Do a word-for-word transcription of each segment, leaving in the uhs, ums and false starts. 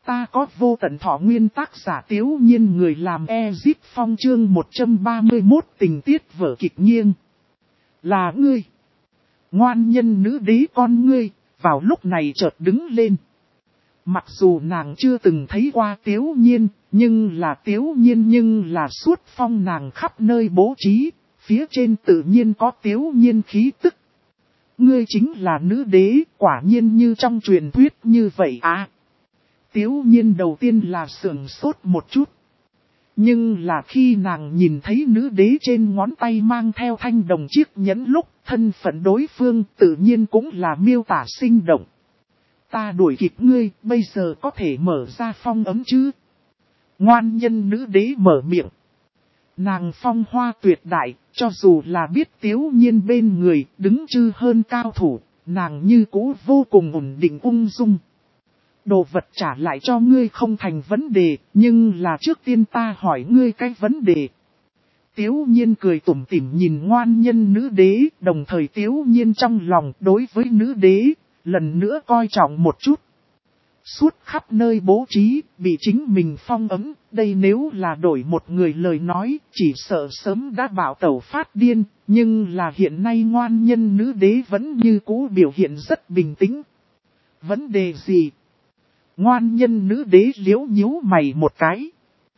Ta có vô tận thọ nguyên, tác giả Tiếu Nhiên, người làm Ezip Phong, chương một trăm ba mươi mốt tình tiết vở kịch nghiêng. Là ngươi. Ngoan nhân nữ đế con ngươi, vào lúc này chợt đứng lên. Mặc dù nàng chưa từng thấy qua Tiếu Nhiên, nhưng là Tiếu Nhiên nhưng là suốt phong nàng khắp nơi bố trí, phía trên tự nhiên có Tiếu Nhiên khí tức. Ngươi chính là nữ đế, quả nhiên như trong truyền thuyết như vậy à. Tiếu Nhiên đầu tiên là sưởng sốt một chút. Nhưng là khi nàng nhìn thấy nữ đế trên ngón tay mang theo thanh đồng chiếc nhẫn lúc, thân phận đối phương tự nhiên cũng là miêu tả sinh động. Ta đuổi kịp ngươi, bây giờ có thể mở ra phong ấm chứ? Ngoan nhân nữ đế mở miệng. Nàng phong hoa tuyệt đại, cho dù là biết Tiếu Nhiên bên người đứng chư hơn cao thủ, nàng như cũ vô cùng ổn định ung dung. Đồ vật trả lại cho ngươi không thành vấn đề, nhưng là trước tiên ta hỏi ngươi cái vấn đề. Tiếu Nhiên cười tủm tỉm nhìn ngoan nhân nữ đế, đồng thời Tiếu Nhiên trong lòng đối với nữ đế, lần nữa coi trọng một chút. Suốt khắp nơi bố trí, bị chính mình phong ấm, đây nếu là đổi một người lời nói, chỉ sợ sớm đã bảo tẩu phát điên, nhưng là hiện nay ngoan nhân nữ đế vẫn như cũ biểu hiện rất bình tĩnh. Vấn đề gì? Ngoan nhân nữ đế liếu nhíu mày một cái.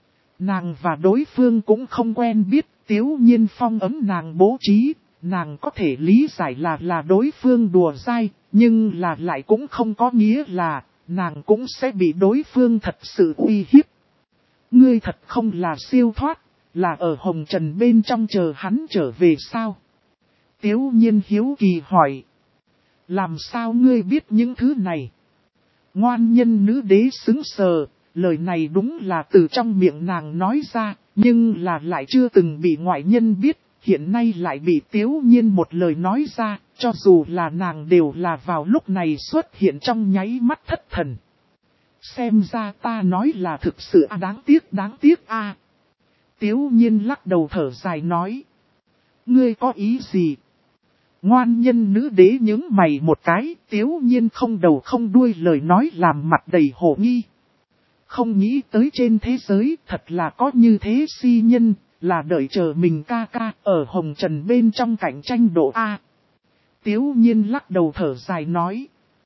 Nàng và đối phương cũng không quen biết, Tiếu Nhiên phong ấm nàng bố trí, nàng có thể lý giải là là đối phương đùa dai, nhưng là lại cũng không có nghĩa là nàng cũng sẽ bị đối phương thật sự uy hiếp. Ngươi thật không là siêu thoát, là ở hồng trần bên trong chờ hắn trở về sao? Tiếu Nhiên hiếu kỳ hỏi. Làm sao ngươi biết những thứ này? Ngoan nhân nữ đế xứng sờ, lời này đúng là từ trong miệng nàng nói ra, nhưng là lại chưa từng bị ngoại nhân biết, hiện nay lại bị Tiếu Nhiên một lời nói ra, cho dù là nàng đều là vào lúc này xuất hiện trong nháy mắt thất thần. Xem ra ta nói là thực sự à, đáng tiếc đáng tiếc a. À. Tiếu Nhiên lắc đầu thở dài nói. Ngươi có ý gì? Ngoan nhân nữ đế nhướng mày một cái, Tiếu Nhiên không đầu không đuôi lời nói làm mặt đầy hổ nghi. Không nghĩ tới trên thế giới thật là có như thế si nhân, là đợi chờ mình ca ca ở hồng trần bên trong cạnh tranh độ A. Tiếu Nhiên lắc đầu thở dài nói.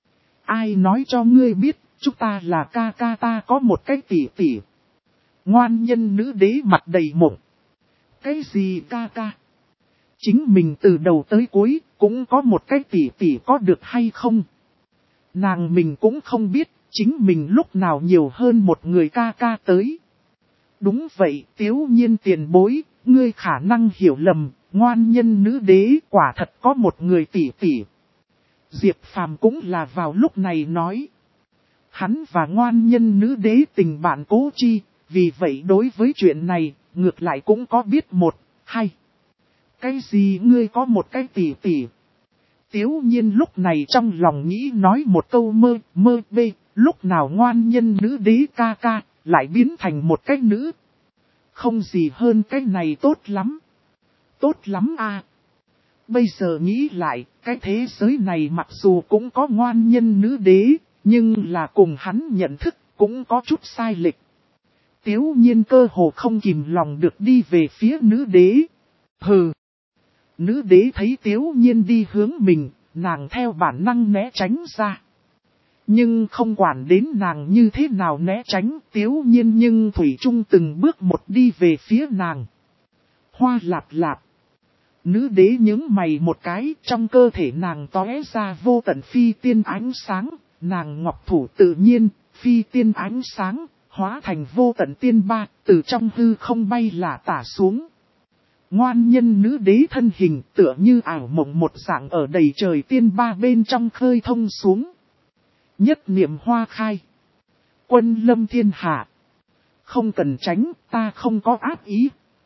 Ai nói cho ngươi biết, chúng ta là ca ca, ta có một cái tỷ tỷ. Ngoan nhân nữ đế mặt đầy mộng. Cái gì ca ca? Chính mình từ đầu tới cuối, cũng có một cái tỷ tỷ có được hay không? Nàng mình cũng không biết, chính mình lúc nào nhiều hơn một người ca ca tới. Đúng vậy, Tiếu Nhiên tiền bối, ngươi khả năng hiểu lầm, ngoan nhân nữ đế quả thật có một người tỷ tỷ. Diệp Phàm cũng là vào lúc này nói. Hắn và ngoan nhân nữ đế tình bạn cố chi, vì vậy đối với chuyện này, ngược lại cũng có biết một, hai. Cái gì ngươi có một cái tỷ tỷ? Tiếu Nhiên lúc này trong lòng nghĩ nói một câu mơ, mơ bê, lúc nào ngoan nhân nữ đế ca ca, lại biến thành một cái nữ. Không gì hơn cái này tốt lắm. Tốt lắm à. Bây giờ nghĩ lại, cái thế giới này mặc dù cũng có ngoan nhân nữ đế, nhưng là cùng hắn nhận thức cũng có chút sai lệch. Tiếu Nhiên cơ hồ không kìm lòng được đi về phía nữ đế. Hừ. Nữ đế thấy Tiếu Nhiên đi hướng mình, nàng theo bản năng né tránh ra. Nhưng không quản đến nàng như thế nào né tránh, Tiếu Nhiên nhưng thủy chung từng bước một đi về phía nàng. Hoa lạp lạp. Nữ đế nhướng mày một cái, trong cơ thể nàng tóe ra vô tận phi tiên ánh sáng, nàng ngọc thủ tự nhiên, phi tiên ánh sáng, hóa thành vô tận tiên ba, từ trong hư không bay lả tả xuống. Ngoan nhân nữ đế thân hình tựa như ảo mộng một dạng ở đầy trời tiên ba bên trong khơi thông xuống. Nhất niệm hoa khai. Quân lâm thiên hạ. Không cần tránh, ta không có ác ý.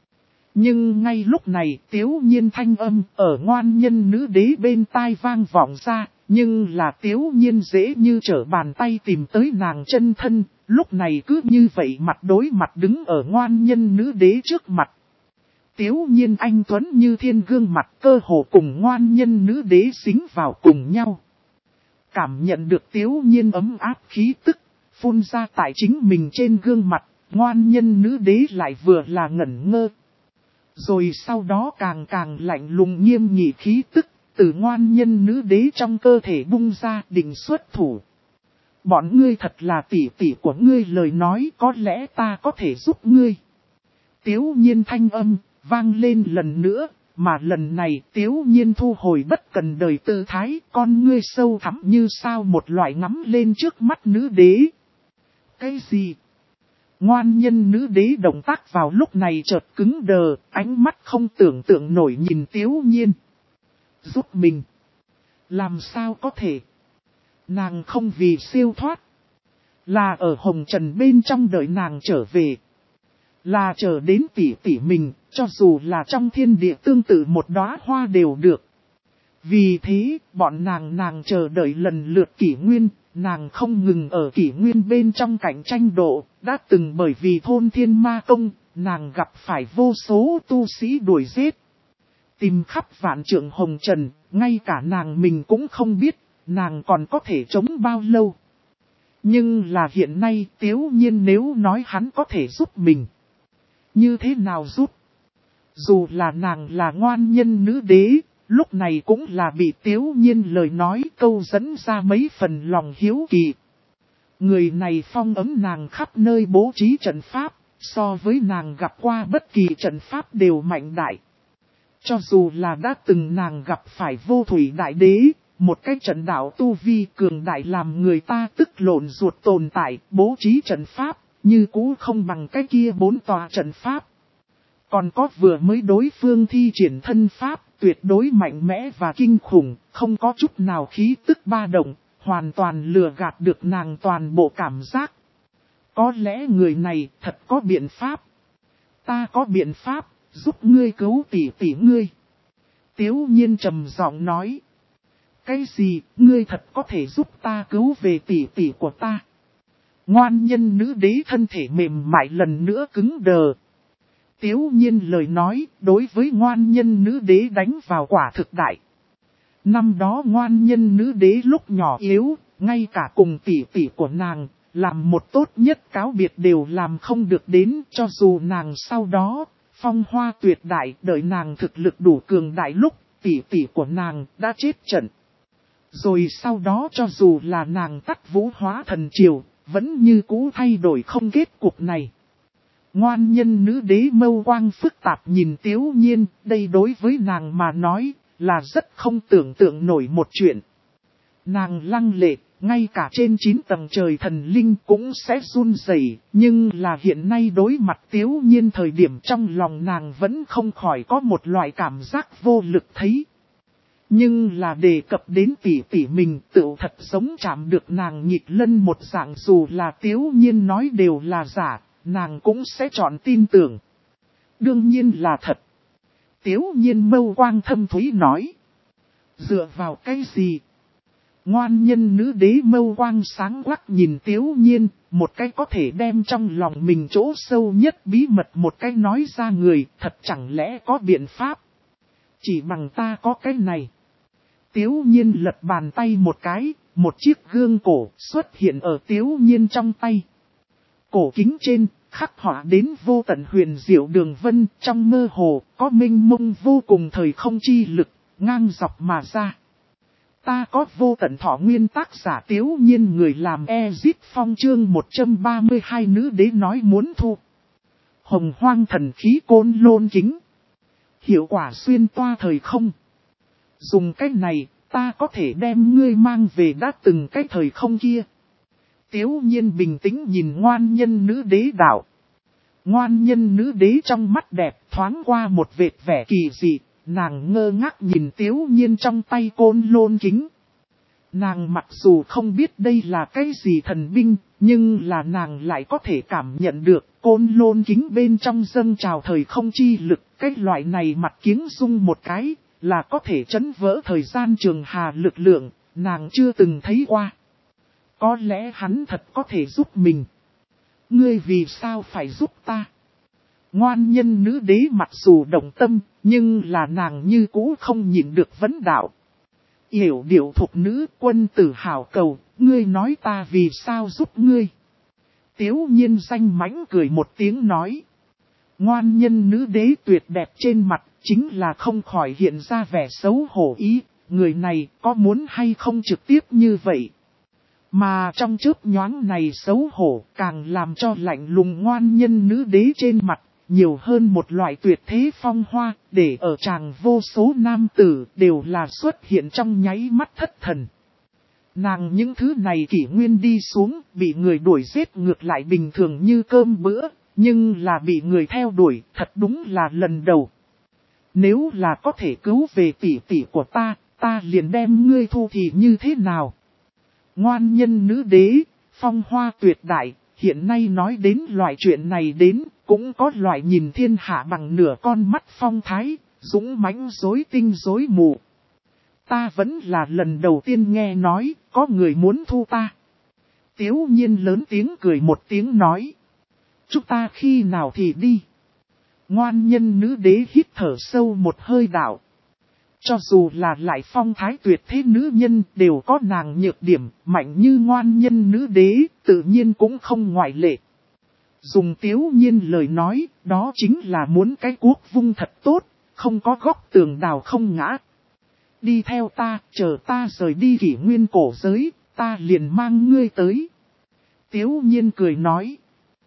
Nhưng ngay lúc này Tiếu Nhiên thanh âm ở ngoan nhân nữ đế bên tai vang vọng ra. Nhưng là Tiếu Nhiên dễ như trở bàn tay tìm tới nàng chân thân. Lúc này cứ như vậy mặt đối mặt đứng ở ngoan nhân nữ đế trước mặt. Tiếu Nhiên anh tuấn như thiên gương mặt cơ hồ cùng ngoan nhân nữ đế dính vào cùng nhau. Cảm nhận được Tiếu Nhiên ấm áp khí tức, phun ra tại chính mình trên gương mặt, ngoan nhân nữ đế lại vừa là ngẩn ngơ. Rồi sau đó càng càng lạnh lùng nghiêm nghị khí tức, từ ngoan nhân nữ đế trong cơ thể bung ra định xuất thủ. Bọn ngươi thật là tỷ tỷ của ngươi, lời nói có lẽ ta có thể giúp ngươi. Tiếu nhiên thanh âm, vang lên lần nữa, mà lần này tiếu nhiên thu hồi bất cần đời tư thái, con ngươi sâu thẳm như sao một loại ngắm lên trước mắt nữ đế. Cái gì? Ngoan nhân nữ đế động tác vào lúc này chợt cứng đờ, ánh mắt không tưởng tượng nổi nhìn tiếu nhiên. Giúp mình. Làm sao có thể? Nàng không vì siêu thoát. Là ở hồng trần bên trong đợi nàng trở về. Là chờ đến tỷ tỷ mình, cho dù là trong thiên địa tương tự một đóa hoa đều được. Vì thế, bọn nàng nàng chờ đợi lần lượt kỷ nguyên, nàng không ngừng ở kỷ nguyên bên trong cạnh tranh độ, đã từng bởi vì thôn thiên ma công, nàng gặp phải vô số tu sĩ đuổi giết. Tìm khắp vạn trượng hồng trần, ngay cả nàng mình cũng không biết, nàng còn có thể chống bao lâu. Nhưng là hiện nay Tiếu Nhiên nếu nói hắn có thể giúp mình. Như thế nào giúp? Dù là nàng là ngoan nhân nữ đế, lúc này cũng là bị Tiếu Nhiên lời nói câu dẫn ra mấy phần lòng hiếu kỳ. Người này phong ấm nàng khắp nơi bố trí trận pháp, so với nàng gặp qua bất kỳ trận pháp đều mạnh đại. Cho dù là đã từng nàng gặp phải vô thủy đại đế, một cái trận đạo tu vi cường đại làm người ta tức lộn ruột tồn tại, bố trí trận pháp, như cũ không bằng cái kia bốn tòa trận pháp. Còn có vừa mới đối phương thi triển thân pháp, tuyệt đối mạnh mẽ và kinh khủng, không có chút nào khí tức ba động, hoàn toàn lừa gạt được nàng toàn bộ cảm giác. Có lẽ người này thật có biện pháp. Ta có biện pháp, giúp ngươi cứu tỷ tỷ ngươi. Tiếu Nhiên trầm giọng nói. Cái gì, ngươi thật có thể giúp ta cứu về tỷ tỷ của ta? Ngoan nhân nữ đế thân thể mềm mại lần nữa cứng đờ. Tiếu Nhiên lời nói, đối với ngoan nhân nữ đế đánh vào quả thực đại. Năm đó ngoan nhân nữ đế lúc nhỏ yếu, ngay cả cùng tỷ tỷ của nàng, làm một tốt nhất cáo biệt đều làm không được đến, cho dù nàng sau đó, phong hoa tuyệt đại, đợi nàng thực lực đủ cường đại lúc, tỷ tỷ của nàng đã chết trận. Rồi sau đó cho dù là nàng tắt vũ hóa thần triều, vẫn như cũ thay đổi không kết cục này. Ngoan nhân nữ đế mâu quang phức tạp nhìn Tiếu Nhiên, đây đối với nàng mà nói, là rất không tưởng tượng nổi một chuyện. Nàng lăng lệ, ngay cả trên chín tầng trời thần linh cũng sẽ run rẩy, nhưng là hiện nay đối mặt Tiếu Nhiên thời điểm trong lòng nàng vẫn không khỏi có một loại cảm giác vô lực thấy. Nhưng là đề cập đến tỷ tỷ mình tự thật giống chạm được nàng nhịp lân một dạng, dù là Tiếu Nhiên nói đều là giả, nàng cũng sẽ chọn tin tưởng. Đương nhiên là thật. Tiếu Nhiên mâu quang thâm thúy nói. Dựa vào cái gì? Ngoan nhân nữ đế mâu quang sáng quắc nhìn Tiếu Nhiên, một cái có thể đem trong lòng mình chỗ sâu nhất bí mật một cái nói ra người, thật chẳng lẽ có biện pháp? Chỉ bằng ta có cái này. Tiếu Nhiên lật bàn tay một cái, một chiếc gương cổ xuất hiện ở Tiếu Nhiên trong tay. Cổ kính trên, khắc họa đến vô tận huyền diệu đường vân, trong mơ hồ, có mênh mông vô cùng thời không chi lực, ngang dọc mà ra. Ta có vô tận thọ nguyên, tác giả Tiếu Nhiên, người làm Ezip Phong, chương một trăm ba mươi hai nữ đế nói muốn thu. Hồng hoang thần khí côn lôn kính. Hiệu quả xuyên toa thời không. Dùng cách này, ta có thể đem ngươi mang về đã từng cái thời không kia. Tiếu Nhiên bình tĩnh nhìn ngoan nhân nữ đế đạo. Ngoan nhân nữ đế trong mắt đẹp thoáng qua một vệt vẻ kỳ dị, nàng ngơ ngác nhìn Tiếu Nhiên trong tay côn lôn kính. Nàng mặc dù không biết đây là cái gì thần binh, nhưng là nàng lại có thể cảm nhận được côn lôn kính bên trong dâng trào thời không chi lực. Cái loại này mặt kiếng rung một cái, là có thể chấn vỡ thời gian trường hà lực lượng, nàng chưa từng thấy qua. Có lẽ hắn thật có thể giúp mình. Ngươi vì sao phải giúp ta? Ngoan nhân nữ đế mặc dù động tâm, nhưng là nàng như cũ không nhịn được vấn đạo. Yểu điệu thục nữ, quân tử hảo cầu, ngươi nói ta vì sao giúp ngươi? Tiếu nhiên danh mãnh cười một tiếng nói. Ngoan nhân nữ đế tuyệt đẹp trên mặt, chính là không khỏi hiện ra vẻ xấu hổ ý, người này có muốn hay không trực tiếp như vậy. Mà trong chớp nhoáng này xấu hổ càng làm cho lạnh lùng ngoan nhân nữ đế trên mặt, nhiều hơn một loại tuyệt thế phong hoa, để ở chàng vô số nam tử đều là xuất hiện trong nháy mắt thất thần. Nàng những thứ này kỷ nguyên đi xuống, bị người đuổi giết ngược lại bình thường như cơm bữa, nhưng là bị người theo đuổi, thật đúng là lần đầu. Nếu là có thể cứu về tỷ tỷ của ta, ta liền đem ngươi thu thì như thế nào? Ngoan nhân nữ đế, phong hoa tuyệt đại, hiện nay nói đến loại chuyện này đến, cũng có loại nhìn thiên hạ bằng nửa con mắt phong thái, dũng mãnh dối tinh dối mù. Ta vẫn là lần đầu tiên nghe nói, có người muốn thu ta. Tiếu nhiên lớn tiếng cười một tiếng nói. Chúng ta khi nào thì đi. Ngoan nhân nữ đế hít thở sâu một hơi đạo. Cho dù là lại phong thái tuyệt thế nữ nhân đều có nàng nhược điểm, mạnh như ngoan nhân nữ đế, tự nhiên cũng không ngoại lệ. Dùng tiếu nhiên lời nói, đó chính là muốn cái cuốc vung thật tốt, không có góc tường đào không ngã. Đi theo ta, chờ ta rời đi kỷ nguyên cổ giới, ta liền mang ngươi tới. Tiếu nhiên cười nói.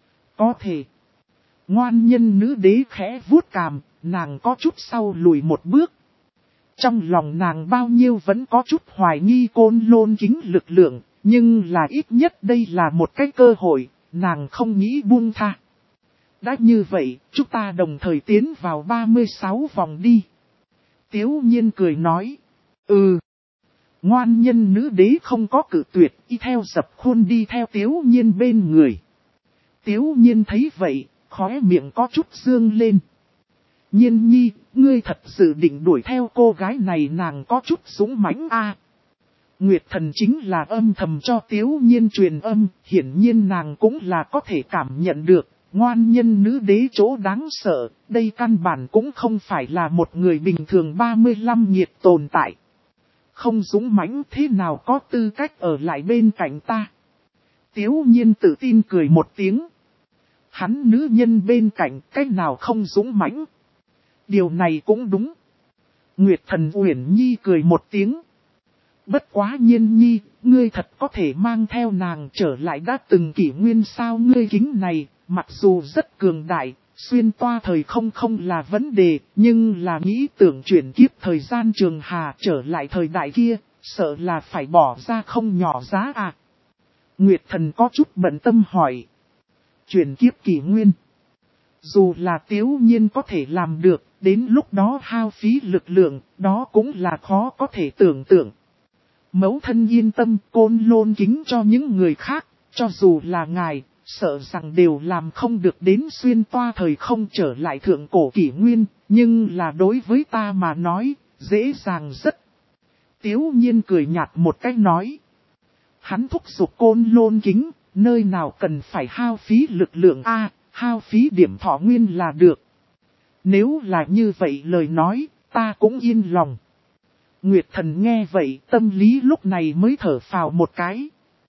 Có thể. Ngoan nhân nữ đế khẽ vuốt cằm, nàng có chút sau lùi một bước. Trong lòng nàng bao nhiêu vẫn có chút hoài nghi Côn Lôn Kính lực lượng, nhưng là ít nhất đây là một cái cơ hội, nàng không nghĩ buông tha. Đã như vậy, chúng ta đồng thời tiến vào ba mươi sáu vòng đi. Tiếu nhiên cười nói. Ừ. Ngoan nhân nữ đế không có cự tuyệt, y theo dập khuôn đi theo tiếu nhiên bên người. Tiếu nhiên thấy vậy, khóe miệng có chút dương lên. Nhiên nhi, ngươi thật sự định đuổi theo cô gái này, nàng có chút dũng mãnh a. Nguyệt thần chính là âm thầm cho tiếu nhiên truyền âm, hiển nhiên nàng cũng là có thể cảm nhận được, ngoan nhân nữ đế chỗ đáng sợ, đây căn bản cũng không phải là một người bình thường ba mươi lăm nhiệt tồn tại. Không dũng mãnh thế nào có tư cách ở lại bên cạnh ta. Tiếu nhiên tự tin cười một tiếng. Hắn nữ nhân bên cạnh cách nào không dũng mãnh. Điều này cũng đúng. Nguyệt thần Uyển Nhi cười một tiếng. Bất quá Nhiên Nhi, ngươi thật có thể mang theo nàng trở lại đã từng kỷ nguyên sao? Ngươi kính này, mặc dù rất cường đại, xuyên toa thời không không là vấn đề, nhưng là nghĩ tưởng chuyển kiếp thời gian trường hà trở lại thời đại kia, sợ là phải bỏ ra không nhỏ giá à. Nguyệt thần có chút bận tâm hỏi. Chuyển kiếp kỷ nguyên. Dù là tiếu nhiên có thể làm được, đến lúc đó hao phí lực lượng, đó cũng là khó có thể tưởng tượng. Mẫu thân yên tâm, Côn Lôn Kính cho những người khác, cho dù là ngài, sợ rằng đều làm không được đến xuyên toa thời không trở lại thượng cổ kỷ nguyên, nhưng là đối với ta mà nói, dễ dàng rất. Tiếu nhiên cười nhạt một cách nói. Hắn thúc giục Côn Lôn Kính, nơi nào cần phải hao phí lực lượng a, hao phí điểm thọ nguyên là được. Nếu là như vậy lời nói, ta cũng yên lòng. Nguyệt thần nghe vậy, tâm lý lúc này mới thở phào một cái.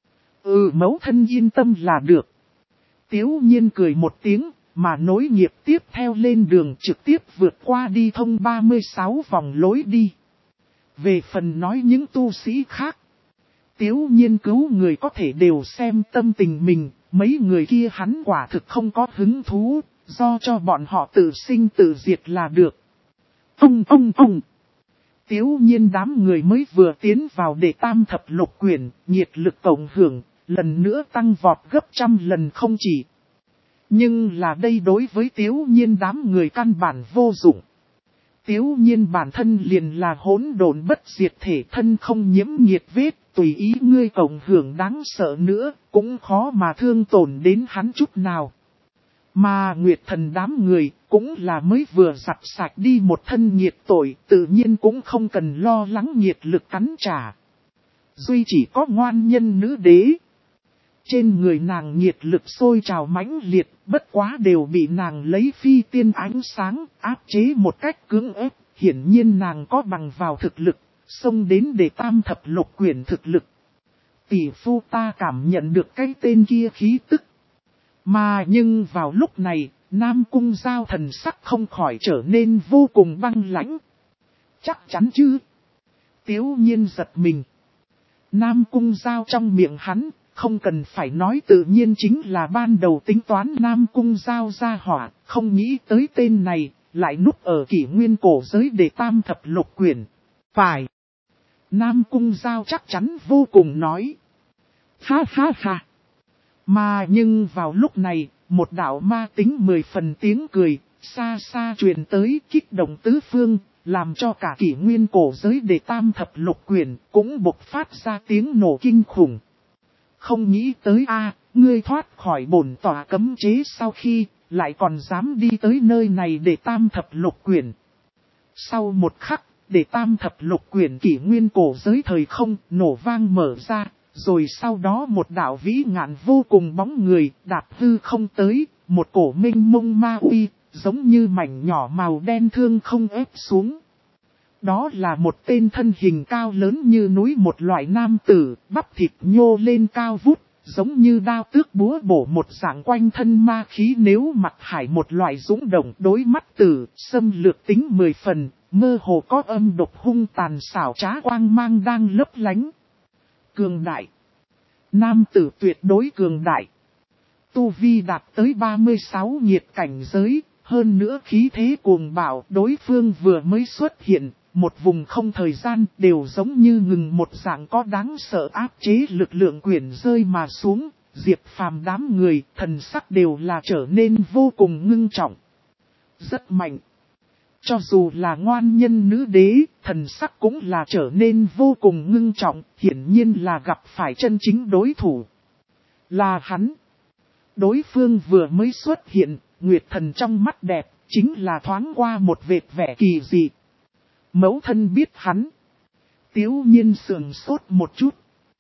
Ừ, mẫu thân yên tâm là được. Tiếu nhiên cười một tiếng, mà nối nghiệp tiếp theo lên đường trực tiếp vượt qua đi thông ba mươi sáu vòng lối đi. Về phần nói những tu sĩ khác, tiếu nhiên cứu người có thể đều xem tâm tình mình, mấy người kia hắn quả thực không có hứng thú, do cho bọn họ tự sinh tự diệt là được. Ông ông ông! Tiếu nhiên đám người mới vừa tiến vào để tam thập lục quyển, nhiệt lực cộng hưởng, lần nữa tăng vọt gấp trăm lần không chỉ. Nhưng là đây đối với tiếu nhiên đám người căn bản vô dụng. Tiếu nhiên bản thân liền là hỗn độn bất diệt thể, thân không nhiễm nhiệt vết, tùy ý ngươi cộng hưởng đáng sợ nữa, cũng khó mà thương tổn đến hắn chút nào. Mà Nguyệt thần đám người cũng là mới vừa giặt sạch đi một thân nhiệt tội, tự nhiên cũng không cần lo lắng nhiệt lực cắn trả. Duy chỉ có ngoan nhân nữ đế. Trên người nàng nhiệt lực sôi trào mãnh liệt, bất quá đều bị nàng lấy phi tiên ánh sáng áp chế một cách cưỡng ép. Hiển nhiên nàng có bằng vào thực lực, xông đến để tam thập lục quyển thực lực. Tỷ phu ta cảm nhận được cái tên kia khí tức. Mà nhưng vào lúc này, Nam Cung Giao thần sắc không khỏi trở nên vô cùng băng lãnh. Chắc chắn chứ? Tiếu nhiên giật mình. Nam Cung Giao trong miệng hắn, không cần phải nói tự nhiên chính là ban đầu tính toán Nam Cung Giao ra hỏa, không nghĩ tới tên này, lại núp ở kỷ nguyên cổ giới để tam thập lục quyển. Phải. Nam Cung Giao chắc chắn vô cùng nói. Ha ha ha. Mà nhưng vào lúc này, một đạo ma tính mười phần tiếng cười, xa xa truyền tới kích động tứ phương, làm cho cả kỷ nguyên cổ giới để tam thập lục quyển cũng bộc phát ra tiếng nổ kinh khủng. Không nghĩ tới a, ngươi thoát khỏi bổn tỏa cấm chế sau khi, lại còn dám đi tới nơi này để tam thập lục quyển. Sau một khắc, để tam thập lục quyển kỷ nguyên cổ giới thời không nổ vang mở ra, rồi sau đó một đạo vĩ ngạn vô cùng bóng người đạp hư không tới, một cổ minh mông ma uy, giống như mảnh nhỏ màu đen thương không ép xuống. Đó là một tên thân hình cao lớn như núi, một loại nam tử, bắp thịt nhô lên cao vút, giống như đao tước búa bổ một dạng quanh thân ma khí, nếu mặt hải một loại dũng động, đối mắt tử, xâm lược tính mười phần, mơ hồ có âm độc hung tàn xảo trá quang mang đang lấp lánh. Cường đại. Nam tử tuyệt đối cường đại. Tu vi đạt tới ba mươi sáu nhiệt cảnh giới, hơn nữa khí thế cuồng bạo, đối phương vừa mới xuất hiện, một vùng không thời gian đều giống như ngừng một dạng có đáng sợ áp chế lực lượng quyển rơi mà xuống, Diệp Phàm đám người, thần sắc đều là trở nên vô cùng ngưng trọng. Rất mạnh. Cho dù là ngoan nhân nữ đế, thần sắc cũng là trở nên vô cùng ngưng trọng, hiển nhiên là gặp phải chân chính đối thủ. Là hắn. Đối phương vừa mới xuất hiện, Nguyệt Thần trong mắt đẹp, chính là thoáng qua một vệt vẻ kỳ dị. Mẫu thân biết hắn. Tiếu nhiên sườn sốt một chút.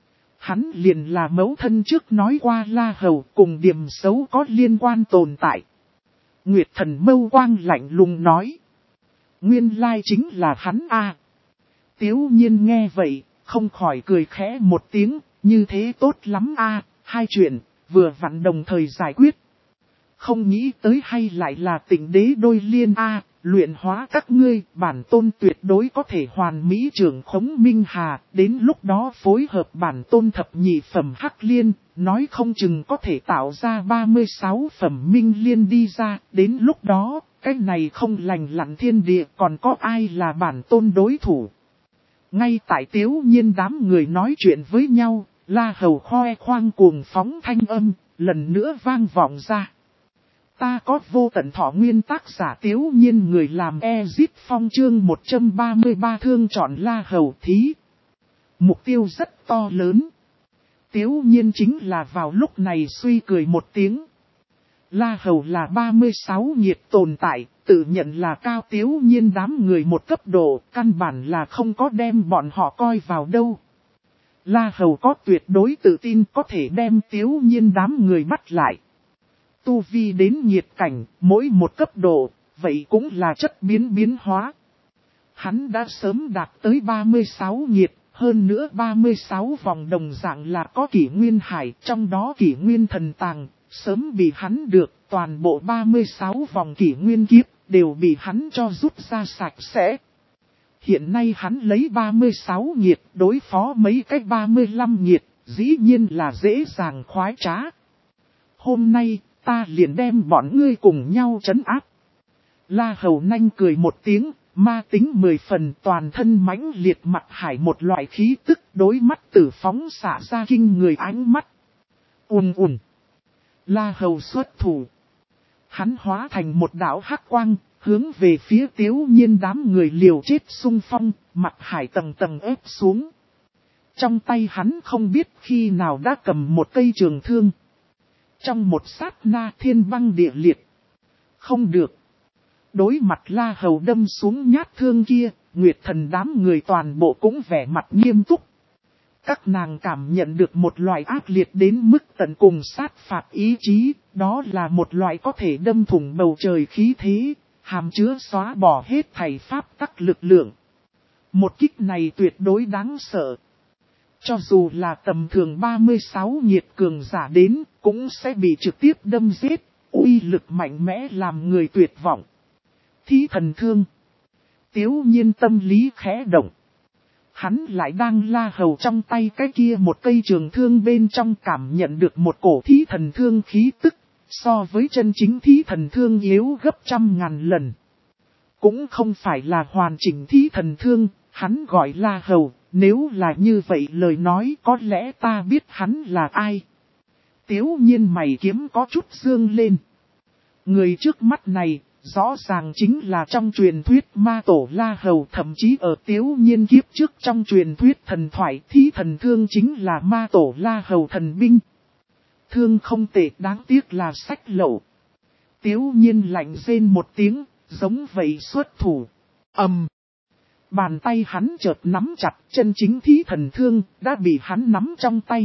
Hắn liền là mẫu thân trước nói qua La Hầu cùng điểm xấu có liên quan tồn tại. Nguyệt Thần mâu quang lạnh lùng nói. Nguyên lai chính là hắn a. À. Tiếu nhiên nghe vậy, không khỏi cười khẽ một tiếng, như thế tốt lắm a, à. Hai chuyện, vừa vặn đồng thời giải quyết. Không nghĩ tới hay lại là Tịnh Đế đôi liên a, à. Luyện hóa các ngươi, bản tôn tuyệt đối có thể hoàn mỹ trưởng khống Minh Hà, đến lúc đó phối hợp bản tôn thập nhị phẩm Hắc Liên, nói không chừng có thể tạo ra ba mươi sáu phẩm Minh Liên đi ra, đến lúc đó, cái này không lành lặn thiên địa còn có ai là bản tôn đối thủ. Ngay tại Tiếu nhiên đám người nói chuyện với nhau, La Hầu khoe khoang cuồng phóng thanh âm, lần nữa vang vọng ra. Ta có vô tận thọ nguyên, tác giả Tiếu nhiên, người làm Ezip Phong, chương một trăm ba mươi ba thương chọn La Hầu thí. Mục tiêu rất to lớn. Tiếu nhiên chính là vào lúc này suy cười một tiếng. La Hầu là ba mươi sáu nhiệt tồn tại, tự nhận là cao Tiếu nhiên đám người một cấp độ, căn bản là không có đem bọn họ coi vào đâu. La Hầu có tuyệt đối tự tin có thể đem Tiếu nhiên đám người bắt lại. Tu vi đến nhiệt cảnh, mỗi một cấp độ, vậy cũng là chất biến biến hóa. Hắn đã sớm đạt tới ba mươi sáu nhiệt, hơn nữa ba mươi sáu vòng đồng dạng là có kỷ nguyên hải, trong đó kỷ nguyên thần tàng, sớm bị hắn được, toàn bộ ba mươi sáu vòng kỷ nguyên kiếp, đều bị hắn cho rút ra sạch sẽ. Hiện nay hắn lấy ba mươi sáu nhiệt đối phó mấy cái ba mươi lăm nhiệt, dĩ nhiên là dễ dàng khoái trá. Hôm nay, ta liền đem bọn ngươi cùng nhau trấn áp. La Hầu nanh cười một tiếng, ma tính mười phần, toàn thân mãnh liệt mặt hải một loại khí tức, đối mắt tử phóng xạ ra kinh người ánh mắt. Ùn ùn. La Hầu xuất thủ. Hắn hóa thành một đạo hắc quang, hướng về phía Tiếu nhiên đám người liều chết xung phong, mặt hải tầng tầng ép xuống. Trong tay hắn không biết khi nào đã cầm một cây trường thương. Trong một sát na thiên băng địa liệt. Không được. Đối mặt La Hầu đâm xuống nhát thương kia, Nguyệt Thần đám người toàn bộ cũng vẻ mặt nghiêm túc. Các nàng cảm nhận được một loại ác liệt đến mức tận cùng sát phạt ý chí, đó là một loại có thể đâm thủng bầu trời khí thế, hàm chứa xóa bỏ hết thảy pháp tắc lực lượng. Một kích này tuyệt đối đáng sợ. Cho dù là tầm thường ba mươi sáu nhiệt cường giả đến, cũng sẽ bị trực tiếp đâm giết, uy lực mạnh mẽ làm người tuyệt vọng. Thí thần thương. Tiếu nhiên tâm lý khẽ động. Hắn lại đang la hầu trong tay cái kia một cây trường thương bên trong cảm nhận được một cổ thí thần thương khí tức, so với chân chính thí thần thương yếu gấp trăm ngàn lần. Cũng không phải là hoàn chỉnh thí thần thương, hắn gọi la hầu, nếu là như vậy lời nói có lẽ ta biết hắn là ai. Tiếu nhiên mày kiếm có chút dương lên. Người trước mắt này, rõ ràng chính là trong truyền thuyết ma tổ La Hầu, thậm chí ở Tiếu nhiên kiếp trước trong truyền thuyết thần thoại thí thần thương chính là ma tổ La Hầu thần binh. Thương không tệ, đáng tiếc là sách lậu. Tiếu nhiên lạnh rên một tiếng, giống vậy xuất thủ. Ầm. Bàn tay hắn chợt nắm chặt, chân chính thí thần thương đã bị hắn nắm trong tay.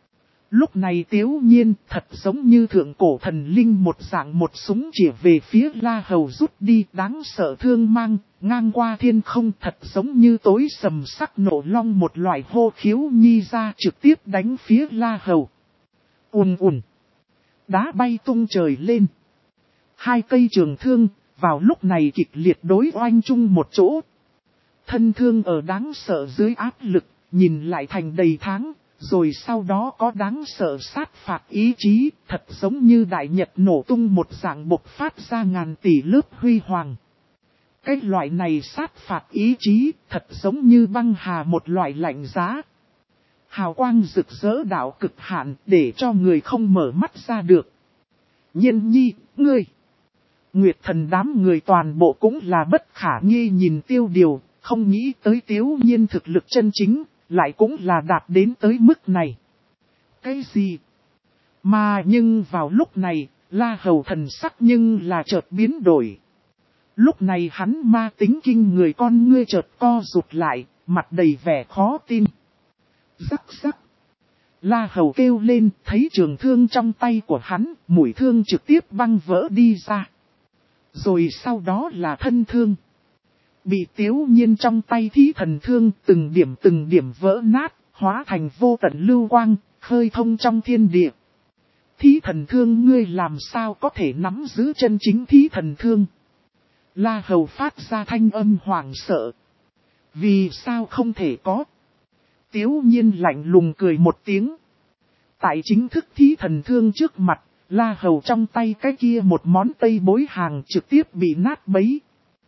Lúc này Tiếu nhiên thật giống như thượng cổ thần linh một dạng, một súng chỉ về phía La Hầu rút đi, đáng sợ thương mang, ngang qua thiên không, thật giống như tối sầm sắc nổ long một loại hô khiếu nhi ra, trực tiếp đánh phía La Hầu. Ùn ùn. Đá bay tung trời lên. Hai cây trường thương, vào lúc này kịch liệt đối oanh chung một chỗ. Thân thương ở đáng sợ dưới áp lực, nhìn lại thành đầy tháng. Rồi sau đó có đáng sợ sát phạt ý chí, thật giống như đại nhật nổ tung một dạng bộc phát ra ngàn tỷ lớp huy hoàng. Cái loại này sát phạt ý chí, thật giống như băng hà một loại lạnh giá. Hào quang rực rỡ đạo cực hạn, để cho người không mở mắt ra được. Nhiên nhi, ngươi! Nguyệt thần đám người toàn bộ cũng là bất khả nghi nhìn Tiêu Điều, không nghĩ tới Tiếu nhiên thực lực chân chính. Lại cũng là đạt đến tới mức này. Cái gì? Mà nhưng vào lúc này, La Hầu thần sắc nhưng là chợt biến đổi. Lúc này hắn ma tính kinh người, con ngươi chợt co rụt lại, mặt đầy vẻ khó tin. Rắc rắc. La Hầu kêu lên, thấy trường thương trong tay của hắn, mũi thương trực tiếp băng vỡ đi ra. Rồi sau đó là thân thương. Bị Tiếu nhiên trong tay thí thần thương từng điểm từng điểm vỡ nát, hóa thành vô tận lưu quang, khơi thông trong thiên địa. Thí thần thương ngươi làm sao có thể nắm giữ chân chính thí thần thương? La Hầu phát ra thanh âm hoảng sợ. Vì sao không thể có? Tiếu nhiên lạnh lùng cười một tiếng. Tại chính thức thí thần thương trước mặt, La Hầu trong tay cái kia một món tây bối hàng trực tiếp bị nát bấy.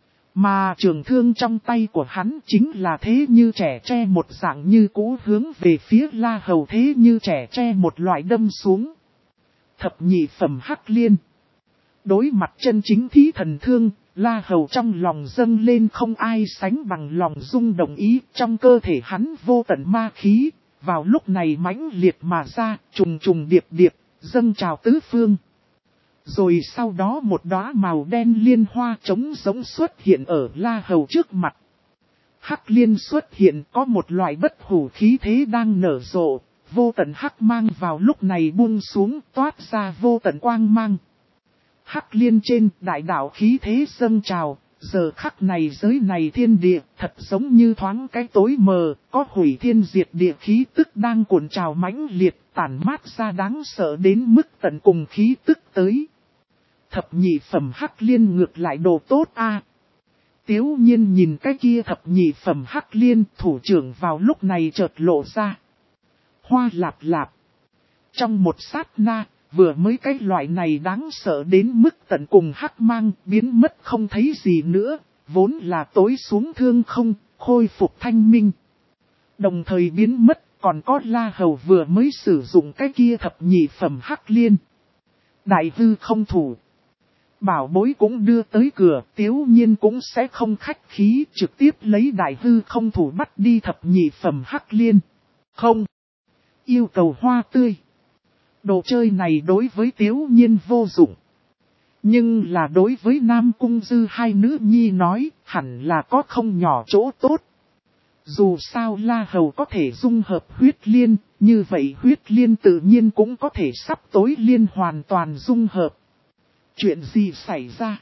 Mà trường thương trong tay của hắn chính là thế như trẻ tre một dạng như cũ hướng về phía La Hầu, thế như trẻ tre một loại đâm xuống. Thập nhị phẩm hắc liên. Đối mặt chân chính thí thần thương, La Hầu trong lòng dâng lên không ai sánh bằng lòng rung động ý, trong cơ thể hắn vô tận ma khí, vào lúc này mãnh liệt mà ra, trùng trùng điệp điệp, dâng trào tứ phương. Rồi sau đó một đóa màu đen liên hoa trống giống xuất hiện ở La Hầu trước mặt. Hắc liên xuất hiện, có một loại bất hủ khí thế đang nở rộ, vô tận hắc mang vào lúc này buông xuống, toát ra vô tận quang mang. Hắc liên trên đại đạo khí thế dâng trào, giờ khắc này giới này thiên địa, thật giống như thoáng cái tối mờ, có hủy thiên diệt địa khí tức đang cuộn trào mãnh liệt, tản mát ra đáng sợ đến mức tận cùng khí tức tới. Thập nhị phẩm hắc liên ngược lại đồ tốt a. Tiếu nhiên nhìn cái kia thập nhị phẩm hắc liên, thủ trưởng vào lúc này chợt lộ ra. Hoa lạp lạp. Trong một sát na, vừa mới cái loại này đáng sợ đến mức tận cùng hắc mang biến mất không thấy gì nữa, vốn là tối xuống thương không, khôi phục thanh minh. Đồng thời biến mất, còn có La Hầu vừa mới sử dụng cái kia thập nhị phẩm hắc liên. Đại hư không thủ. Bảo bối cũng đưa tới cửa, Tiếu nhiên cũng sẽ không khách khí, trực tiếp lấy đại hư không thủ bắt đi thập nhị phẩm hắc liên. Không. Yêu cầu hoa tươi. Đồ chơi này đối với Tiếu nhiên vô dụng. Nhưng là đối với Nam Cung Dư hai nữ nhi nói, hẳn là có không nhỏ chỗ tốt. Dù sao La Hầu có thể dung hợp huyết liên, như vậy huyết liên tự nhiên cũng có thể sắp tối liên hoàn toàn dung hợp. Chuyện gì xảy ra?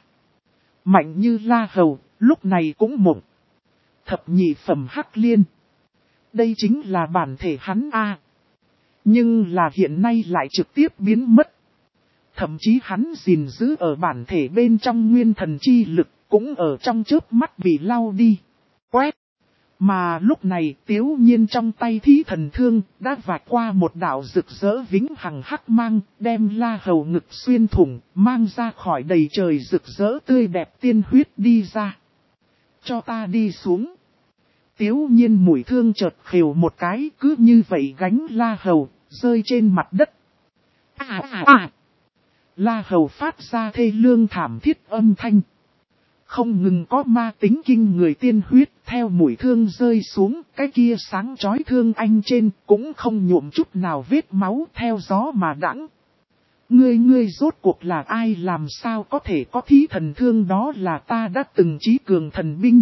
Mạnh như La Hầu, lúc này cũng mộng. Thập nhị phẩm hắc liên. Đây chính là bản thể hắn a. Nhưng là hiện nay lại trực tiếp biến mất. Thậm chí hắn gìn giữ ở bản thể bên trong nguyên thần chi lực, cũng ở trong chớp mắt bị lau đi. Quét! Mà lúc này Tiếu Nhiên trong tay thí thần thương đã vạch qua một đạo rực rỡ vĩnh hằng hắc mang, đem La Hầu ngực xuyên thủng, mang ra khỏi đầy trời rực rỡ tươi đẹp tiên huyết đi ra. Cho ta đi xuống. Tiếu Nhiên mũi thương chợt khều một cái, cứ như vậy gánh La Hầu, rơi trên mặt đất. À à à! La Hầu phát ra thê lương thảm thiết âm thanh. Không ngừng có ma tính kinh người tiên huyết theo mũi thương rơi xuống, cái kia sáng chói thương anh trên cũng không nhuộm chút nào vết máu theo gió mà đãng. Ngươi ngươi rốt cuộc là ai, làm sao có thể có thí thần thương, đó là ta đã từng chí cường thần binh.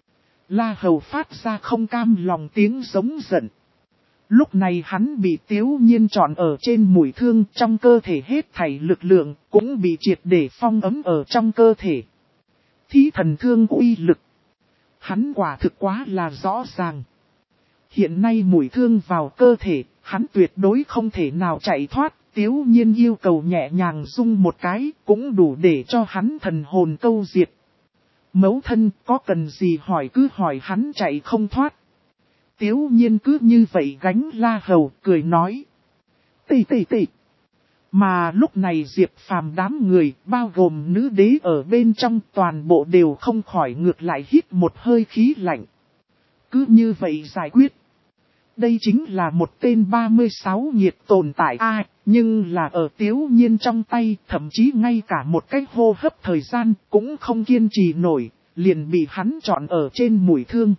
La Hầu phát ra không cam lòng tiếng giống giận. Lúc này hắn bị Tiếu Nhiên trọn ở trên mũi thương, trong cơ thể hết thảy lực lượng cũng bị triệt để phong ấm ở trong cơ thể. Thí thần thương uy lực, hắn quả thực quá là rõ ràng. Hiện nay mũi thương vào cơ thể, hắn tuyệt đối không thể nào chạy thoát. Tiếu Nhiên yêu cầu nhẹ nhàng rung một cái, cũng đủ để cho hắn thần hồn câu diệt. Mẫu thân có cần gì hỏi cứ hỏi, hắn chạy không thoát. Tiếu Nhiên cứ như vậy gánh La Hầu, cười nói. Tì tì tì. Mà lúc này Diệp Phàm đám người, bao gồm nữ đế ở bên trong, toàn bộ đều không khỏi ngược lại hít một hơi khí lạnh. Cứ như vậy giải quyết. Đây chính là một tên ba mươi sáu nhiệt tồn tại a, à, nhưng là ở Tiếu Nhiên trong tay, thậm chí ngay cả một cái hô hấp thời gian cũng không kiên trì nổi, liền bị hắn trọn ở trên mũi thương.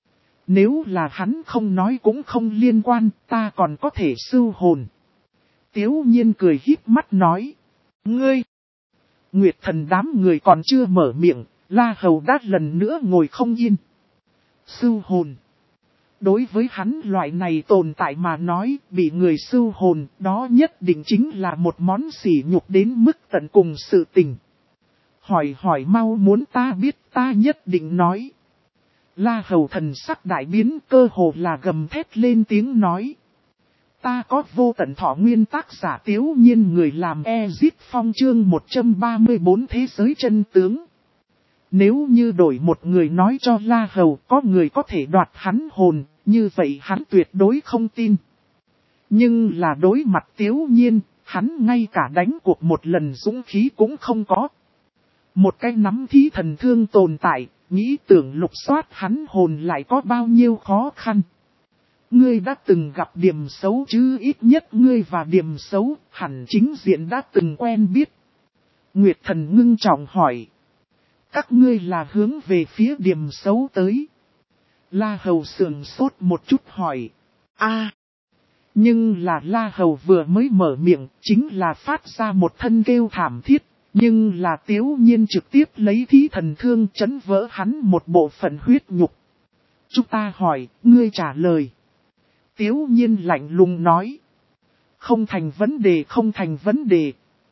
Nếu là hắn không nói cũng không liên quan, ta còn có thể sưu hồn. Tiếu Nhiên cười híp mắt nói. Ngươi! Nguyệt Thần đám người còn chưa mở miệng, La Hầu đã lần nữa ngồi không yên. Sưu hồn! Đối với hắn loại này tồn tại mà nói, bị người sưu hồn, đó nhất định chính là một món sỉ nhục đến mức tận cùng sự tình. Hỏi hỏi mau, muốn ta biết ta nhất định nói. La Hầu thần sắc đại biến, cơ hồ là gầm thét lên tiếng nói. Ta có vô tận thọ nguyên, tác giả Tiếu Nhiên, người làm Ezit Phong, chương một trăm ba mươi tư thế giới chân tướng. Nếu như đổi một người nói cho La Hầu có người có thể đoạt hắn hồn, như vậy hắn tuyệt đối không tin. Nhưng là đối mặt Tiếu Nhiên, hắn ngay cả đánh cuộc một lần dũng khí cũng không có. Một cái nắm thí thần thương tồn tại, nghĩ tưởng lục soát hắn hồn lại có bao nhiêu khó khăn. Ngươi đã từng gặp điểm xấu chứ, ít nhất ngươi và điểm xấu hẳn chính diện đã từng quen biết. Nguyệt Thần ngưng trọng hỏi. Các ngươi là hướng về phía điểm xấu tới. La Hầu sườn sốt một chút hỏi. A. Nhưng là La Hầu vừa mới mở miệng, chính là phát ra một thân kêu thảm thiết. Nhưng là Tiếu Nhiên trực tiếp lấy thí thần thương chấn vỡ hắn một bộ phận huyết nhục. Chúng ta hỏi, ngươi trả lời. Tiếu Nhiên lạnh lùng nói. Không thành vấn đề, không thành vấn đề.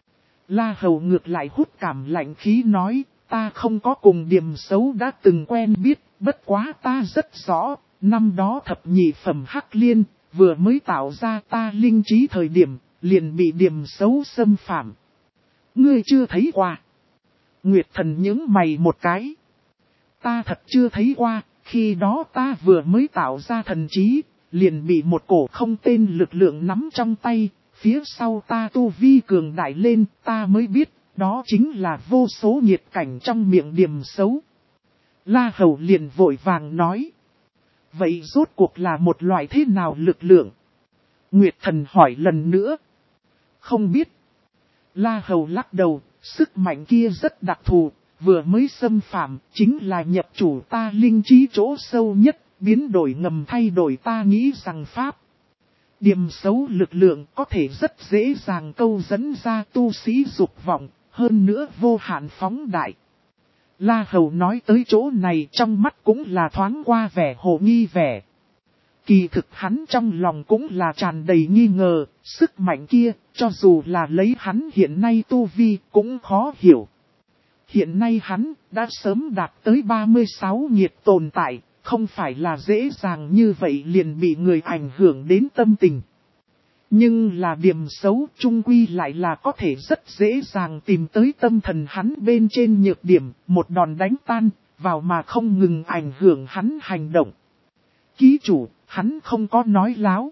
La Hầu ngược lại hút cảm lạnh khí nói. Ta không có cùng điểm xấu đã từng quen biết, bất quá ta rất rõ. Năm đó thập nhị phẩm Hắc Liên, vừa mới tạo ra ta linh trí thời điểm, liền bị điểm xấu xâm phạm. Ngươi chưa thấy qua. Nguyệt Thần nhướng mày một cái. Ta thật chưa thấy qua, khi đó ta vừa mới tạo ra thần trí, liền bị một cổ không tên lực lượng nắm trong tay, phía sau ta tu vi cường đại lên, ta mới biết, đó chính là vô số nhiệt cảnh trong miệng điểm xấu. La Hầu liền vội vàng nói. Vậy rốt cuộc là một loại thế nào lực lượng? Nguyệt Thần hỏi lần nữa. Không biết. La Hầu lắc đầu, sức mạnh kia rất đặc thù, vừa mới xâm phạm, chính là nhập chủ ta linh trí chỗ sâu nhất, biến đổi ngầm thay đổi ta nghĩ rằng pháp. Điểm xấu lực lượng có thể rất dễ dàng câu dẫn ra tu sĩ dục vọng, hơn nữa vô hạn phóng đại. La Hầu nói tới chỗ này trong mắt cũng là thoáng qua vẻ hồ nghi vẻ. Kỳ thực hắn trong lòng cũng là tràn đầy nghi ngờ, sức mạnh kia, cho dù là lấy hắn hiện nay tu vi cũng khó hiểu. Hiện nay hắn đã sớm đạt tới ba mươi sáu nhiệt tồn tại, không phải là dễ dàng như vậy liền bị người ảnh hưởng đến tâm tình. Nhưng là điểm xấu chung quy lại là có thể rất dễ dàng tìm tới tâm thần hắn bên trên nhược điểm, một đòn đánh tan, vào mà không ngừng ảnh hưởng hắn hành động. Ký chủ, hắn không có nói láo.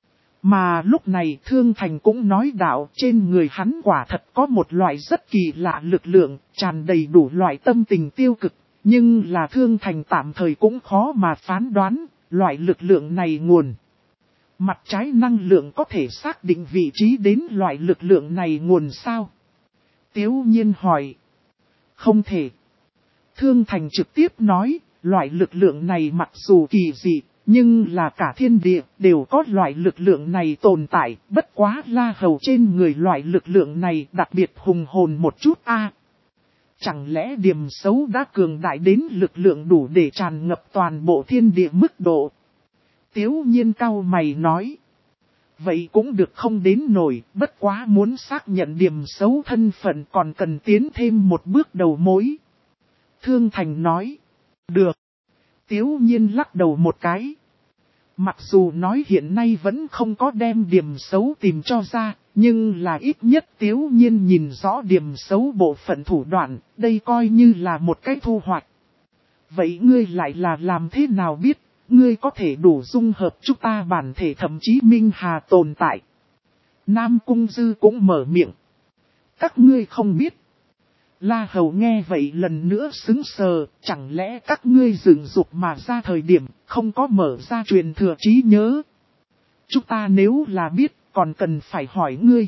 Mà lúc này Thương Thành cũng nói đạo trên người hắn quả thật có một loại rất kỳ lạ lực lượng, tràn đầy đủ loại tâm tình tiêu cực, nhưng là Thương Thành tạm thời cũng khó mà phán đoán, loại lực lượng này nguồn. Mặt trái năng lượng có thể xác định vị trí đến loại lực lượng này nguồn sao? Tiếu Nhiên hỏi. Không thể. Thương Thành trực tiếp nói, loại lực lượng này mặc dù kỳ dị, nhưng là cả thiên địa đều có loại lực lượng này tồn tại, bất quá La Hầu trên người loại lực lượng này đặc biệt hùng hồn một chút a. Chẳng lẽ điểm xấu đã cường đại đến lực lượng đủ để tràn ngập toàn bộ thiên địa mức độ? Tiếu Nhiên cau mày nói. Vậy cũng được không đến nổi, bất quá muốn xác nhận điểm xấu thân phận còn cần tiến thêm một bước đầu mối. Thương Thành nói. Được. Tiếu Nhiên lắc đầu một cái. Mặc dù nói hiện nay vẫn không có đem điểm xấu tìm cho ra, nhưng là ít nhất Tiếu Nhiên nhìn rõ điểm xấu bộ phận thủ đoạn, đây coi như là một cái thu hoạch. Vậy ngươi lại là làm thế nào biết, ngươi có thể đủ dung hợp chúng ta bản thể thậm chí Minh Hà tồn tại? Nam Cung Dư cũng mở miệng. Các ngươi không biết. La Hầu nghe vậy lần nữa xứng sờ, chẳng lẽ các ngươi dựng dục mà ra thời điểm, không có mở ra truyền thừa trí nhớ? Chúng ta nếu là biết, còn cần phải hỏi ngươi.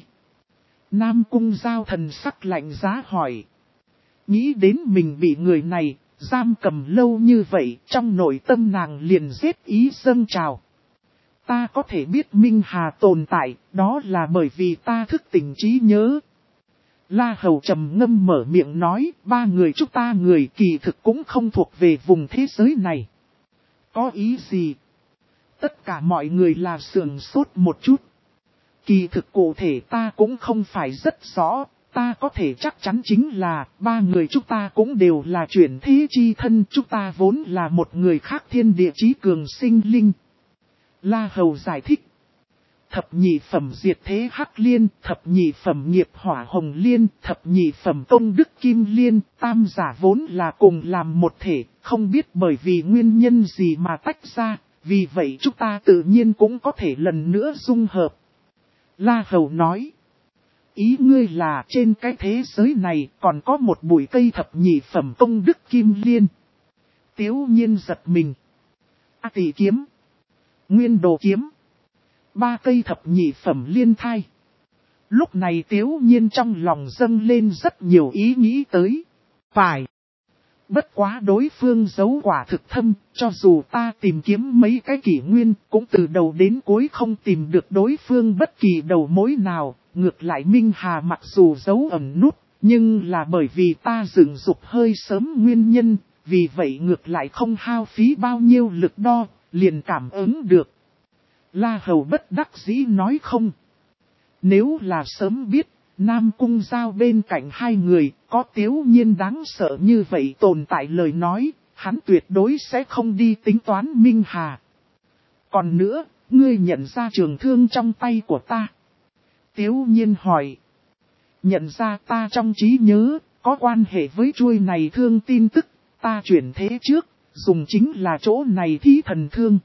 Nam Cung Giao thần sắc lạnh giá hỏi. Nghĩ đến mình bị người này, giam cầm lâu như vậy, trong nội tâm nàng liền giết ý dâng trào. Ta có thể biết Minh Hà tồn tại, đó là bởi vì ta thức tỉnh trí nhớ. La Hầu trầm ngâm mở miệng nói, ba người chúng ta người kỳ thực cũng không thuộc về vùng thế giới này. Có ý gì? Tất cả mọi người là sườn sốt một chút. Kỳ thực cụ thể ta cũng không phải rất rõ, ta có thể chắc chắn chính là ba người chúng ta cũng đều là chuyển thế chi thân, chúng ta vốn là một người khác thiên địa chí cường sinh linh. La Hầu giải thích. Thập nhị phẩm diệt thế hắc liên, thập nhị phẩm nghiệp hỏa hồng liên, thập nhị phẩm công đức kim liên, tam giả vốn là cùng làm một thể, không biết bởi vì nguyên nhân gì mà tách ra, vì vậy chúng ta tự nhiên cũng có thể lần nữa dung hợp. La Hầu nói, ý ngươi là trên cái thế giới này còn có một bụi cây thập nhị phẩm công đức kim liên. Tiếu Nhiên giật mình. A Tỷ kiếm, Nguyên Đồ kiếm. Ba cây thập nhị phẩm liên thai. Lúc này Tiếu Nhiên trong lòng dâng lên rất nhiều ý nghĩ tới. Phải. Bất quá đối phương giấu quả thực thâm, cho dù ta tìm kiếm mấy cái kỷ nguyên, cũng từ đầu đến cuối không tìm được đối phương bất kỳ đầu mối nào. Ngược lại Minh Hà mặc dù giấu ẩn nút, nhưng là bởi vì ta dựng dục hơi sớm nguyên nhân, vì vậy ngược lại không hao phí bao nhiêu lực đo, liền cảm ứng được. La Hầu bất đắc dĩ nói không. Nếu là sớm biết, Nam Cung Giao bên cạnh hai người, có Tiếu Nhiên đáng sợ như vậy tồn tại lời nói, hắn tuyệt đối sẽ không đi tính toán Minh Hà. Còn nữa, ngươi nhận ra trường thương trong tay của ta. Tiếu Nhiên hỏi. Nhận ra ta trong trí nhớ, có quan hệ với chuôi này thương tin tức, ta chuyển thế trước, dùng chính là chỗ này thí thần thương.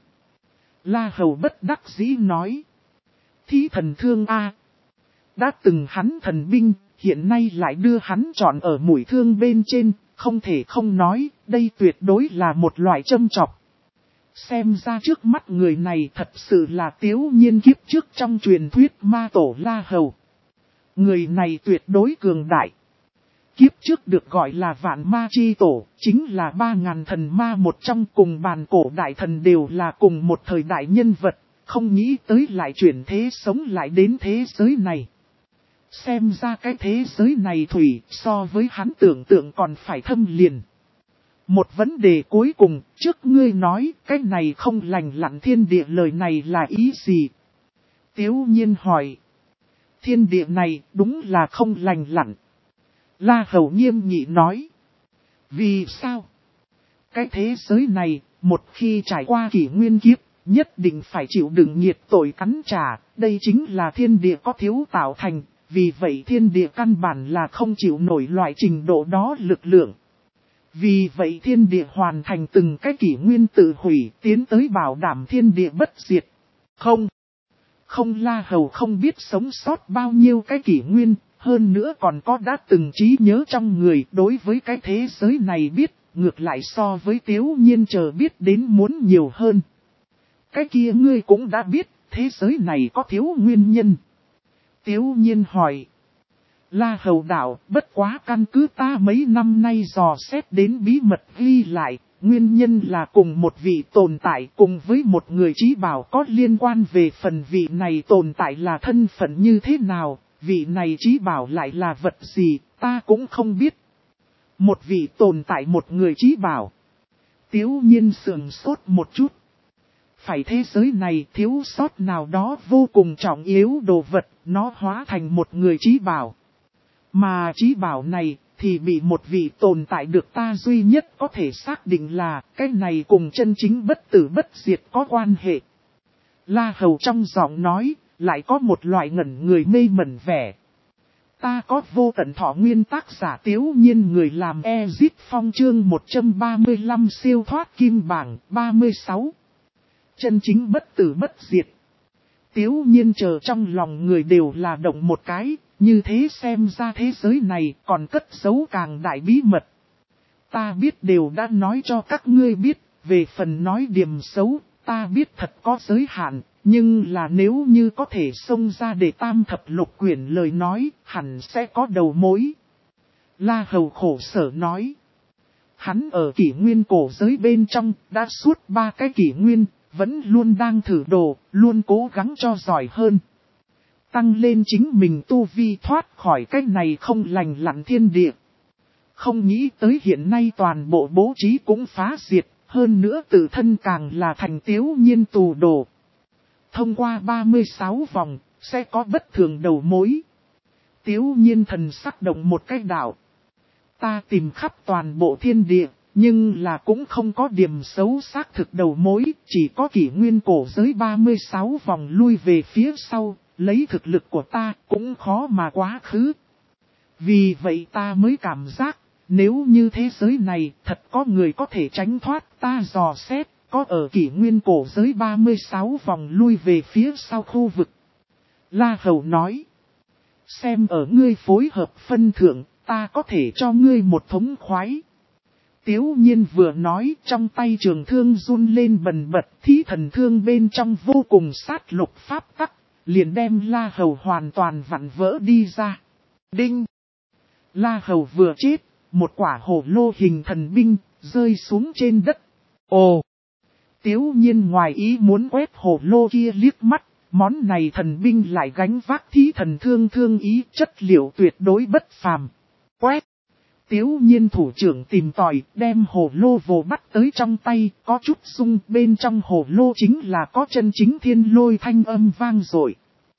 La Hầu bất đắc dĩ nói. Thí thần thương A. Đã từng hắn thần binh, hiện nay lại đưa hắn chọn ở mũi thương bên trên, không thể không nói, đây tuyệt đối là một loại châm chọc. Xem ra trước mắt người này thật sự là Tiếu Nhiên kiếp trước trong truyền thuyết ma tổ La Hầu. Người này tuyệt đối cường đại. Kiếp trước được gọi là vạn ma chi tổ, chính là ba ngàn thần ma một trong, cùng bàn cổ đại thần đều là cùng một thời đại nhân vật, không nghĩ tới lại chuyển thế sống lại đến thế giới này. Xem ra cái thế giới này thủy so với hắn tưởng tượng còn phải thâm liền. Một vấn đề cuối cùng, trước ngươi nói cái này không lành lặn thiên địa lời này là ý gì? Tiếu Nhiên hỏi. Thiên địa này đúng là không lành lặn. La Hầu nghiêm nghị nói. Vì sao? Cái thế giới này một khi trải qua kỷ nguyên kiếp, nhất định phải chịu đựng nhiệt tội cắn trả, đây chính là thiên địa có thiếu tạo thành, vì vậy thiên địa căn bản là không chịu nổi loại trình độ đó lực lượng. Vì vậy thiên địa hoàn thành từng cái kỷ nguyên tự hủy, tiến tới bảo đảm thiên địa bất diệt. Không, không La Hầu không biết sống sót bao nhiêu cái kỷ nguyên, hơn nữa còn có đã từng trí nhớ trong người đối với cái thế giới này biết, ngược lại so với Tiếu Nhiên chờ biết đến muốn nhiều hơn. Cái kia ngươi cũng đã biết, thế giới này có thiếu nguyên nhân. Tiếu Nhiên hỏi. La Hầu đạo, bất quá căn cứ ta mấy năm nay dò xét đến bí mật ghi lại, nguyên nhân là cùng một vị tồn tại cùng với một người trí bảo có liên quan về phần vị này tồn tại là thân phận như thế nào, vị này trí bảo lại là vật gì, ta cũng không biết. Một vị tồn tại một người trí bảo. Tiếu Nhiên sườn sốt một chút. Phải thế giới này thiếu sót nào đó vô cùng trọng yếu đồ vật, nó hóa thành một người trí bảo. Mà trí bảo này thì bị một vị tồn tại được ta duy nhất có thể xác định là cái này cùng chân chính bất tử bất diệt có quan hệ. La Hầu trong giọng nói lại có một loại ngẩn người mê mẩn vẻ. Ta có vô tận thọ nguyên tác giả Tiếu Nhiên người làm Ezit Phong chương một trăm ba mươi lăm siêu thoát kim bảng ba mươi sáu. Chân chính bất tử bất diệt. Tiếu Nhiên chờ trong lòng người đều là động một cái, như thế xem ra thế giới này còn cất giấu càng đại bí mật. Ta biết đều đã nói cho các ngươi biết, về phần nói điểm xấu, ta biết thật có giới hạn, nhưng là nếu như có thể xông ra để tam thập lục quyển lời nói, hẳn sẽ có đầu mối. La Hầu khổ sở nói. Hắn ở kỷ nguyên cổ giới bên trong, đã suốt ba cái kỷ nguyên, vẫn luôn đang thử đồ, luôn cố gắng cho giỏi hơn. Tăng lên chính mình tu vi thoát khỏi cái này không lành lặn thiên địa. Không nghĩ tới hiện nay toàn bộ bố trí cũng phá diệt, hơn nữa tự thân càng là thành Tiếu Nhiên tù đồ. Thông qua ba mươi sáu vòng, sẽ có bất thường đầu mối. Tiếu Nhiên thần sắc động một cái đạo. Ta tìm khắp toàn bộ thiên địa, nhưng là cũng không có điểm xấu xác thực đầu mối, chỉ có kỷ nguyên cổ giới ba mươi sáu vòng lui về phía sau, lấy thực lực của ta cũng khó mà quá khứ. Vì vậy ta mới cảm giác, nếu như thế giới này thật có người có thể tránh thoát ta dò xét, có ở kỷ nguyên cổ giới ba mươi sáu vòng lui về phía sau khu vực. La Hầu nói, xem ở ngươi phối hợp phân thượng, ta có thể cho ngươi một thống khoái. Tiếu Nhiên vừa nói, trong tay trường thương run lên bần bật, thí thần thương bên trong vô cùng sát lục pháp tắc, liền đem La Hầu hoàn toàn vặn vỡ đi ra. Đinh! La Hầu vừa chết, một quả hổ lô hình thần binh, rơi xuống trên đất. Ồ! Tiếu Nhiên ngoài ý muốn quét hổ lô kia liếc mắt, món này thần binh lại gánh vác thí thần thương thương ý chất liệu tuyệt đối bất phàm. Quét! Tiếu Nhiên thủ trưởng tìm tòi, đem hồ lô vồ bắt tới trong tay, có chút sung, bên trong hồ lô chính là có chân chính thiên lôi thanh âm vang dội.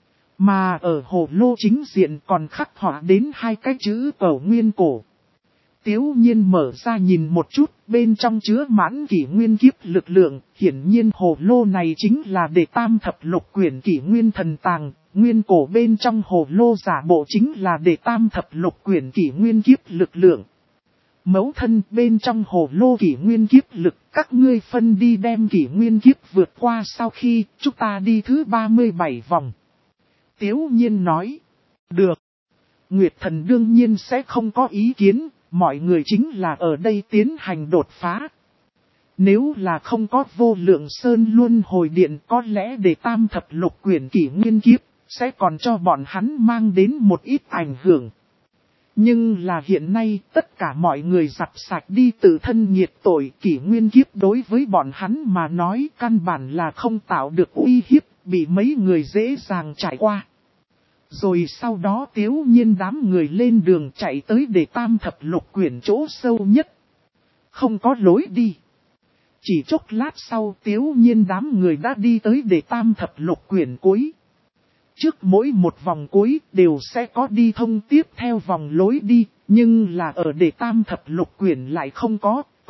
Mà ở hồ lô chính diện còn khắc họa đến hai cái chữ Cẩu Nguyên Cổ. Tiếu Nhiên mở ra nhìn một chút, bên trong chứa mãn kỷ nguyên kiếp lực lượng, hiển nhiên hồ lô này chính là để tam thập lục quyển kỷ nguyên thần tàng, nguyên cổ bên trong hồ lô giả bộ chính là để tam thập lục quyển kỷ nguyên kiếp lực lượng. Mẫu thân bên trong hồ lô kỷ nguyên kiếp lực, các ngươi phân đi đem kỷ nguyên kiếp vượt qua sau khi chúng ta đi thứ ba mươi bảy vòng. Tiếu Nhiên nói, được. Nguyệt Thần đương nhiên sẽ không có ý kiến. Mọi người chính là ở đây tiến hành đột phá. Nếu là không có vô lượng sơn luân hồi điện có lẽ để tam thập lục quyển kỷ nguyên kiếp, sẽ còn cho bọn hắn mang đến một ít ảnh hưởng. Nhưng là hiện nay tất cả mọi người giặt sạch đi tự thân nhiệt tội kỷ nguyên kiếp đối với bọn hắn mà nói căn bản là không tạo được uy hiếp, bị mấy người dễ dàng trải qua. Rồi sau đó Tiếu Nhiên đám người lên đường chạy tới để tam thập lục quyển chỗ sâu nhất. Không có lối đi. Chỉ chốc lát sau Tiếu Nhiên đám người đã đi tới để tam thập lục quyển cuối. Trước mỗi một vòng cuối đều sẽ có đi thông tiếp theo vòng lối đi, nhưng là ở để tam thập lục quyển lại không có,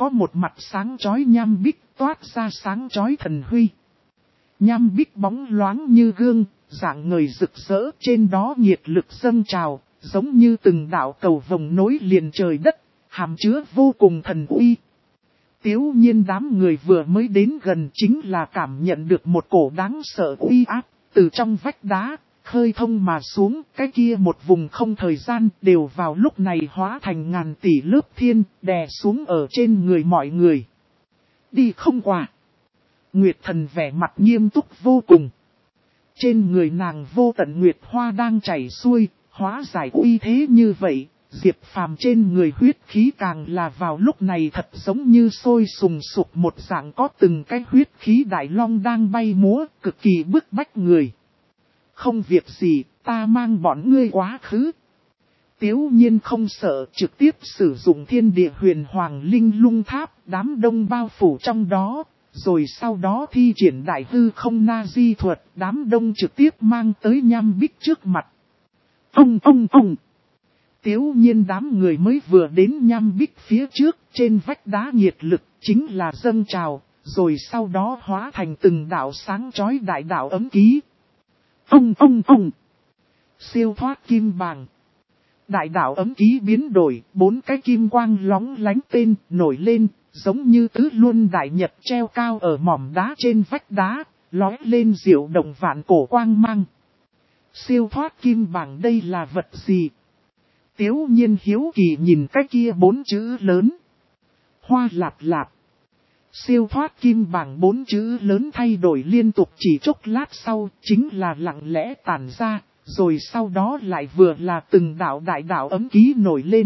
có một mặt sáng chói nham bích toát ra sáng chói thần huy. Nham bích bóng loáng như gương, dạng người rực rỡ, trên đó nhiệt lực dâng trào, giống như từng đạo cầu vồng nối liền trời đất, hàm chứa vô cùng thần uy. Tiếu nhiên đám người vừa mới đến gần chính là cảm nhận được một cổ đáng sợ uy áp, từ trong vách đá, khơi thông mà xuống, cái kia một vùng không thời gian đều vào lúc này hóa thành ngàn tỷ lớp thiên, đè xuống ở trên người mọi người. Đi không qua. Nguyệt thần vẻ mặt nghiêm túc vô cùng. Trên người nàng vô tận nguyệt hoa đang chảy xuôi, hóa giải uy thế như vậy, Diệp Phàm trên người huyết khí càng là vào lúc này thật giống như sôi sùng sục một dạng, có từng cái huyết khí đại long đang bay múa, cực kỳ bức bách người. Không việc gì, ta mang bọn ngươi quá khứ. Tiếu nhiên không sợ, trực tiếp sử dụng thiên địa huyền hoàng linh lung tháp, đám đông bao phủ trong đó. Rồi sau đó thi triển đại hư không na di thuật, đám đông trực tiếp mang tới nham bích trước mặt. Ông ông ông! Tiếu nhiên đám người mới vừa đến nham bích phía trước, trên vách đá nhiệt lực chính là dâng trào, rồi sau đó hóa thành từng đạo sáng chói đại đạo ấm ký. Ông ông ông! Siêu thoát kim bàng. Đại đạo ấm ký biến đổi, bốn cái kim quang lóng lánh tên nổi lên, giống như tứ luân đại nhật treo cao ở mỏm đá trên vách đá, lói lên diệu động vạn cổ quang mang. Siêu thoát kim bảng đây là vật gì? Tiếu nhiên hiếu kỳ nhìn cái kia bốn chữ lớn. Hoa lạp lạp. Siêu thoát kim bảng bốn chữ lớn thay đổi liên tục, chỉ chốc lát sau chính là lặng lẽ tản ra, rồi sau đó lại vừa là từng đạo đại đạo ấm ký nổi lên.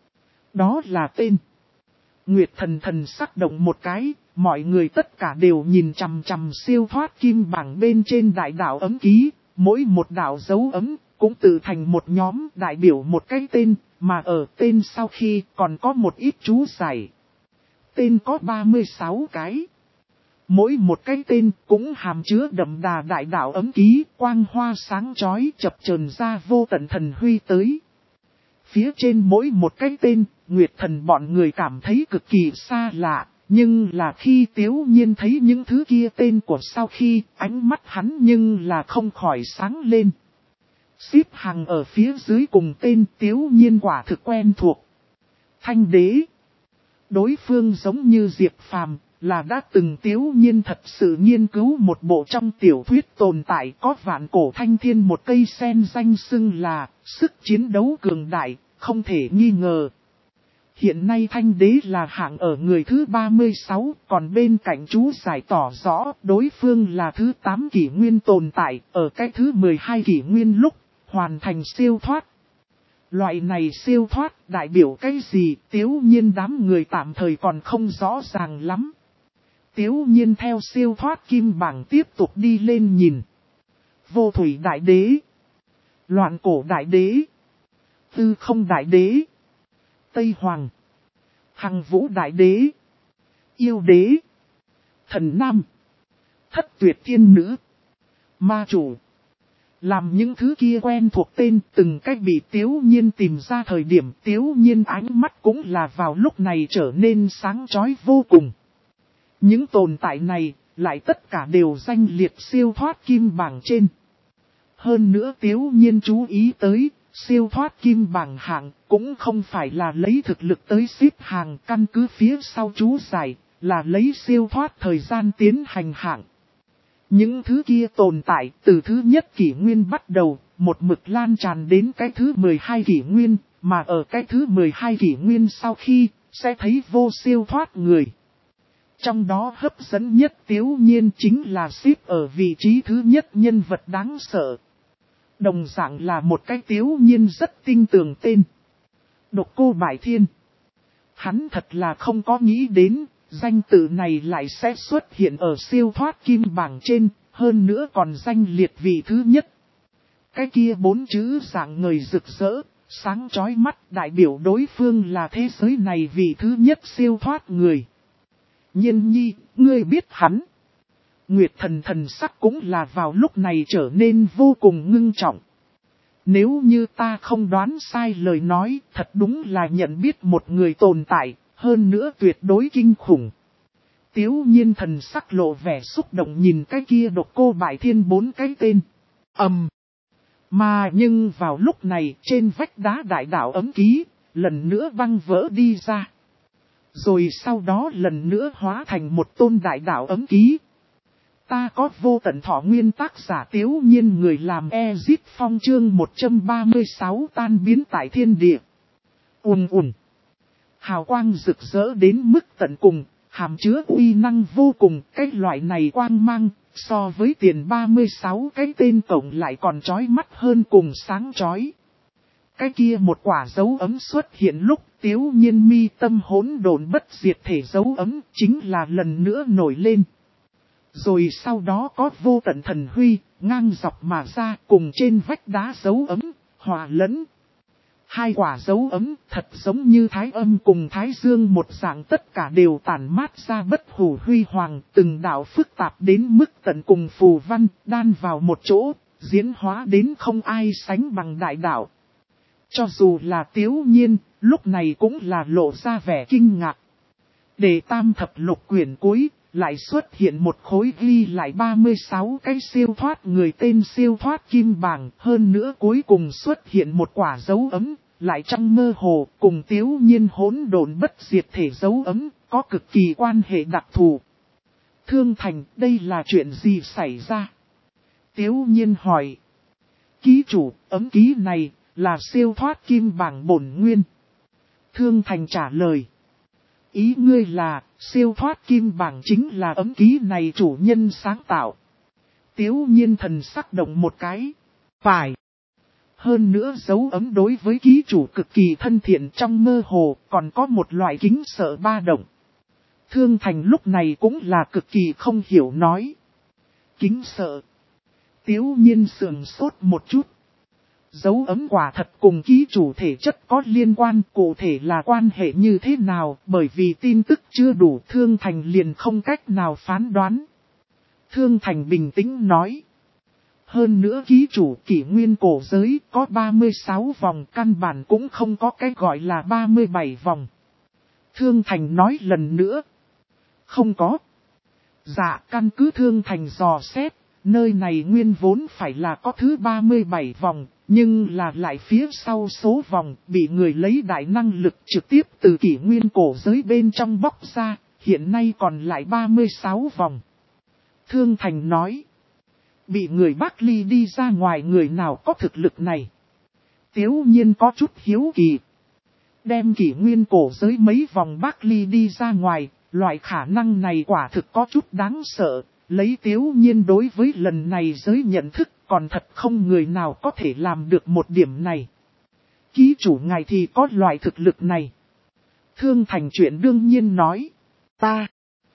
Đó là tên. Nguyệt thần thần sắc động một cái, mọi người tất cả đều nhìn chằm chằm siêu thoát kim bảng bên trên đại đạo ấm ký, mỗi một đạo dấu ấm cũng tự thành một nhóm đại biểu một cái tên, mà ở tên sau khi còn có một ít chú giải. Tên có ba mươi sáu cái. Mỗi một cái tên cũng hàm chứa đậm đà đại đạo ấm ký, quang hoa sáng chói chập chờn ra vô tận thần huy tới. Phía trên mỗi một cái tên, Nguyệt thần bọn người cảm thấy cực kỳ xa lạ, nhưng là khi Tiếu nhiên thấy những thứ kia tên của sau khi, ánh mắt hắn nhưng là không khỏi sáng lên. Xếp hàng ở phía dưới cùng tên Tiếu nhiên quả thực quen thuộc. Thanh đế. Đối phương giống như Diệp Phàm, là đã từng Tiếu nhiên thật sự nghiên cứu một bộ trong tiểu thuyết tồn tại, có vạn cổ thanh thiên một cây sen danh xưng là sức chiến đấu cường đại, không thể nghi ngờ. Hiện nay thanh đế là hạng ở người thứ ba mươi sáu, còn bên cạnh chú giải tỏ rõ đối phương là thứ tám kỷ nguyên tồn tại, ở cái thứ mười hai kỷ nguyên lúc hoàn thành siêu thoát. Loại này siêu thoát đại biểu cái gì, Tiếu nhiên đám người tạm thời còn không rõ ràng lắm. Tiếu nhiên theo siêu thoát kim bảng tiếp tục đi lên nhìn. Vô thủy đại đế, loạn cổ đại đế, tư không đại đế, Tây Hoàng, Hằng Vũ đại đế, yêu đế, thần nam, thất tuyệt thiên nữ, ma chủ. Làm những thứ kia quen thuộc tên từng cách bị Tiếu nhiên tìm ra thời điểm, Tiếu nhiên ánh mắt cũng là vào lúc này trở nên sáng chói vô cùng. Những tồn tại này lại tất cả đều danh liệt siêu thoát kim bảng trên. Hơn nữa Tiếu nhiên chú ý tới, siêu thoát kim bảng hạng cũng không phải là lấy thực lực tới xếp hàng, căn cứ phía sau chú giải, là lấy siêu thoát thời gian tiến hành hạng. Những thứ kia tồn tại từ thứ nhất kỷ nguyên bắt đầu, một mực lan tràn đến cái thứ mười hai kỷ nguyên, mà ở cái thứ mười hai kỷ nguyên sau khi, sẽ thấy vô siêu thoát người. Trong đó hấp dẫn nhất Tiếu nhiên chính là xếp ở vị trí thứ nhất nhân vật đáng sợ. Đồng dạng là một cái Tiếu nhiên rất tinh tường tên. Độc cô Bại Thiên. Hắn thật là không có nghĩ đến, danh tự này lại sẽ xuất hiện ở siêu thoát kim bảng trên, hơn nữa còn danh liệt vị thứ nhất. Cái kia bốn chữ dạng người rực rỡ, sáng chói mắt đại biểu đối phương là thế giới này vị thứ nhất siêu thoát người. Nhiên nhi, ngươi biết hắn. Nguyệt thần thần sắc cũng là vào lúc này trở nên vô cùng ngưng trọng. Nếu như ta không đoán sai lời nói, thật đúng là nhận biết một người tồn tại, hơn nữa tuyệt đối kinh khủng. Tiếu nhiên thần sắc lộ vẻ xúc động nhìn cái kia độc cô bại thiên bốn cái tên. Ầm. Mà nhưng vào lúc này trên vách đá đại đạo ấm ký, lần nữa văng vỡ đi ra. Rồi sau đó lần nữa hóa thành một tôn đại đạo ấm ký. Ta có vô tận thọ nguyên tác giả Tiếu nhiên người làm Ezit Phong chương một trăm ba mươi sáu tan biến tại thiên địa. Ùm ùm. Hào quang rực rỡ đến mức tận cùng, hàm chứa uy năng vô cùng, cái loại này quang mang, so với tiền ba mươi sáu cái tên tổng lại còn chói mắt hơn cùng sáng chói. Cái kia một quả dấu ấm xuất hiện lúc Tiếu nhiên mi tâm hỗn độn bất diệt thể dấu ấm chính là lần nữa nổi lên. Rồi sau đó có vô tận thần huy, ngang dọc mà ra cùng trên vách đá dấu ấm, hòa lẫn. Hai quả dấu ấm thật giống như thái âm cùng thái dương một dạng tất cả đều tản mát ra bất hủ huy hoàng, từng đạo phức tạp đến mức tận cùng phù văn, đan vào một chỗ, diễn hóa đến không ai sánh bằng đại đạo. Cho dù là Tiếu nhiên, lúc này cũng là lộ ra vẻ kinh ngạc. Để tam thập lục quyển cuối, lại xuất hiện một khối ghi lại ba mươi sáu cái siêu thoát người tên siêu thoát kim bảng, hơn nữa cuối cùng xuất hiện một quả dấu ấm, lại trong mơ hồ cùng Tiếu nhiên hỗn độn bất diệt thể dấu ấm, có cực kỳ quan hệ đặc thù. Thương Thành, đây là chuyện gì xảy ra? Tiếu nhiên hỏi. Ký chủ, ấm ký này, là siêu thoát kim bảng bổn nguyên. Thương Thành trả lời. Ý ngươi là, siêu thoát kim bảng chính là ấm ký này chủ nhân sáng tạo. Tiếu nhiên thần sắc động một cái. Phải. Hơn nữa dấu ấm đối với ký chủ cực kỳ thân thiện trong mơ hồ, còn có một loại kính sợ ba động. Thương Thành lúc này cũng là cực kỳ không hiểu nói. Kính sợ. Tiếu nhiên sườn sốt một chút. Dấu ấm quả thật cùng ký chủ thể chất có liên quan, cụ thể là quan hệ như thế nào, bởi vì tin tức chưa đủ Thương Thành liền không cách nào phán đoán. Thương Thành bình tĩnh nói. Hơn nữa ký chủ kỷ nguyên cổ giới có ba mươi sáu vòng, căn bản cũng không có cái gọi là ba mươi bảy vòng. Thương Thành nói lần nữa. Không có. Dạ, căn cứ Thương Thành dò xét, nơi này nguyên vốn phải là có thứ ba mươi bảy vòng, nhưng là lại phía sau số vòng bị người lấy đại năng lực trực tiếp từ kỷ nguyên cổ giới bên trong bóc ra, hiện nay còn lại ba mươi sáu vòng. Thương Thành nói. Bị người Bắc Ly đi ra ngoài người nào có thực lực này? Tiếu nhiên có chút hiếu kỳ. Đem kỷ nguyên cổ giới mấy vòng Bắc Ly đi ra ngoài, loại khả năng này quả thực có chút đáng sợ. Lấy Tiếu nhiên đối với lần này giới nhận thức còn thật không người nào có thể làm được một điểm này. Ký chủ ngài thì có loại thực lực này. Thương Thành chuyện đương nhiên nói. Ta.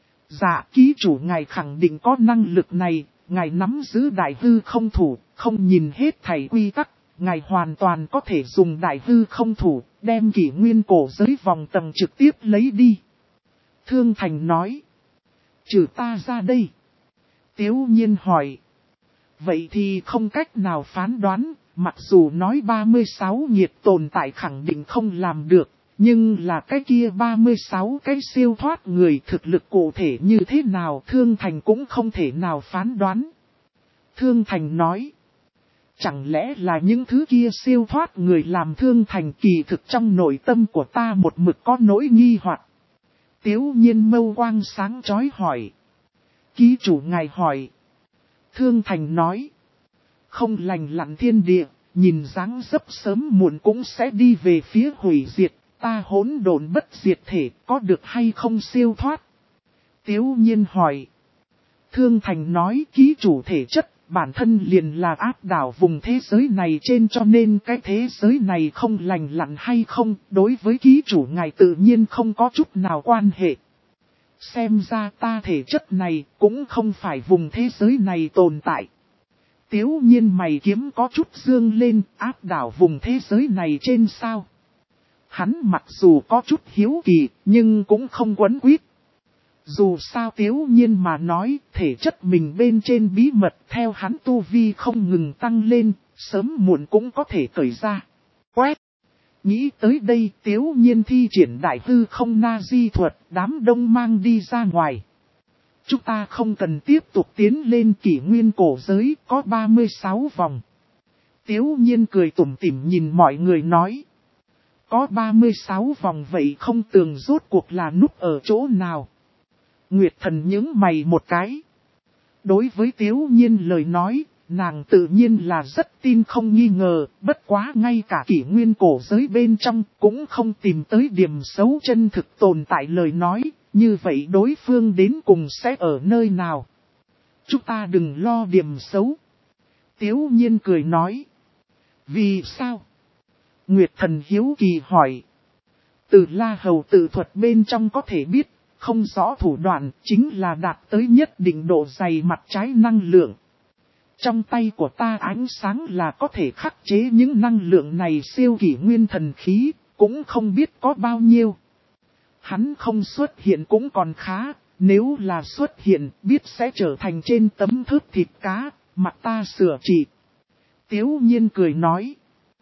Dạ ký chủ ngài khẳng định có năng lực này. Ngài nắm giữ đại hư không thủ, không nhìn hết thảy quy tắc, ngài hoàn toàn có thể dùng đại hư không thủ, đem kỷ nguyên cổ giới vòng tầng trực tiếp lấy đi. Thương Thành nói. Trừ ta ra đây. Tiếu nhiên hỏi. Vậy thì không cách nào phán đoán, mặc dù nói ba mươi sáu nhiệt tồn tại khẳng định không làm được, nhưng là cái kia ba mươi sáu cái siêu thoát người thực lực cụ thể như thế nào Thương Thành cũng không thể nào phán đoán. Thương Thành nói. Chẳng lẽ là những thứ kia siêu thoát người làm Thương Thành kỳ thực trong nội tâm của ta một mực có nỗi nghi hoặc. Tiếu nhiên mâu quang sáng chói hỏi. Ký chủ ngài hỏi. Thương Thành nói. Không lành lặn thiên địa, nhìn dáng dấp sớm muộn cũng sẽ đi về phía hủy diệt. Ta hỗn độn bất diệt thể có được hay không siêu thoát? Tiếu nhiên hỏi. Thương Thành nói ký chủ thể chất, bản thân liền là áp đảo vùng thế giới này trên cho nên cái thế giới này không lành lặn hay không, đối với ký chủ ngài tự nhiên không có chút nào quan hệ. Xem ra ta thể chất này cũng không phải vùng thế giới này tồn tại. Tiếu nhiên mày kiếm có chút dương lên, áp đảo vùng thế giới này trên sao? Hắn mặc dù có chút hiếu kỳ, nhưng cũng không quấn quýt. Dù sao Tiếu nhiên mà nói, thể chất mình bên trên bí mật theo hắn tu vi không ngừng tăng lên, sớm muộn cũng có thể cởi ra. Quét! Nghĩ tới đây Tiếu Nhiên thi triển đại hư không na di thuật, đám đông mang đi ra ngoài. Chúng ta không cần tiếp tục tiến lên kỷ nguyên cổ giới, có ba mươi sáu vòng. Tiếu Nhiên cười tủm tỉm nhìn mọi người nói. Có ba mươi sáu vòng vậy không tường rốt cuộc là núp ở chỗ nào. Nguyệt Thần nhướng mày một cái. Đối với Tiếu Nhiên lời nói, nàng tự nhiên là rất tin không nghi ngờ, bất quá ngay cả kỷ nguyên cổ giới bên trong cũng không tìm tới điểm xấu chân thực tồn tại lời nói, như vậy đối phương đến cùng sẽ ở nơi nào. Chúng ta đừng lo điểm xấu. Tiếu Nhiên cười nói. Vì sao? Nguyệt Thần hiếu kỳ hỏi. Từ La Hầu tự thuật bên trong có thể biết, không rõ thủ đoạn chính là đạt tới nhất định độ dày mặt trái năng lượng. Trong tay của ta ánh sáng là có thể khắc chế những năng lượng này siêu kỷ nguyên thần khí, cũng không biết có bao nhiêu. Hắn không xuất hiện cũng còn khá, nếu là xuất hiện biết sẽ trở thành trên tấm thớt thịt cá, mặt ta sửa trị. Tiếu Nhiên cười nói.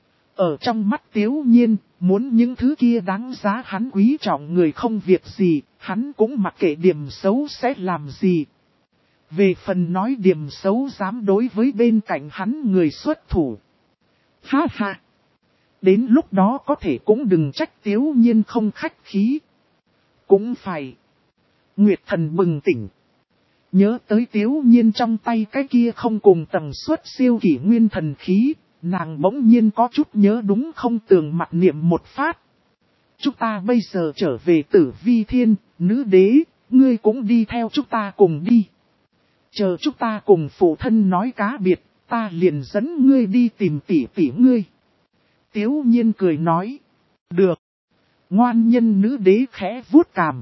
Ở trong mắt Tiếu Nhiên, muốn những thứ kia đáng giá hắn quý trọng người không việc gì, hắn cũng mặc kệ điểm xấu sẽ làm gì. Về phần nói điểm xấu dám đối với bên cạnh hắn người xuất thủ. Ha ha! Đến lúc đó có thể cũng đừng trách Tiếu Nhiên không khách khí. Cũng phải. Nguyệt Thần bừng tỉnh. Nhớ tới Tiếu Nhiên trong tay cái kia không cùng tầng suất siêu kỷ nguyên thần khí, nàng bỗng nhiên có chút nhớ đúng không tường mặt niệm một phát. Chúng ta bây giờ trở về Tử Vi Thiên, nữ đế, ngươi cũng đi theo chúng ta cùng đi. Chờ chúng ta cùng phụ thân nói cá biệt, ta liền dẫn ngươi đi tìm tỷ tỷ ngươi. Tiếu Nhiên cười nói. Được. Ngoan nhân nữ đế khẽ vuốt cằm.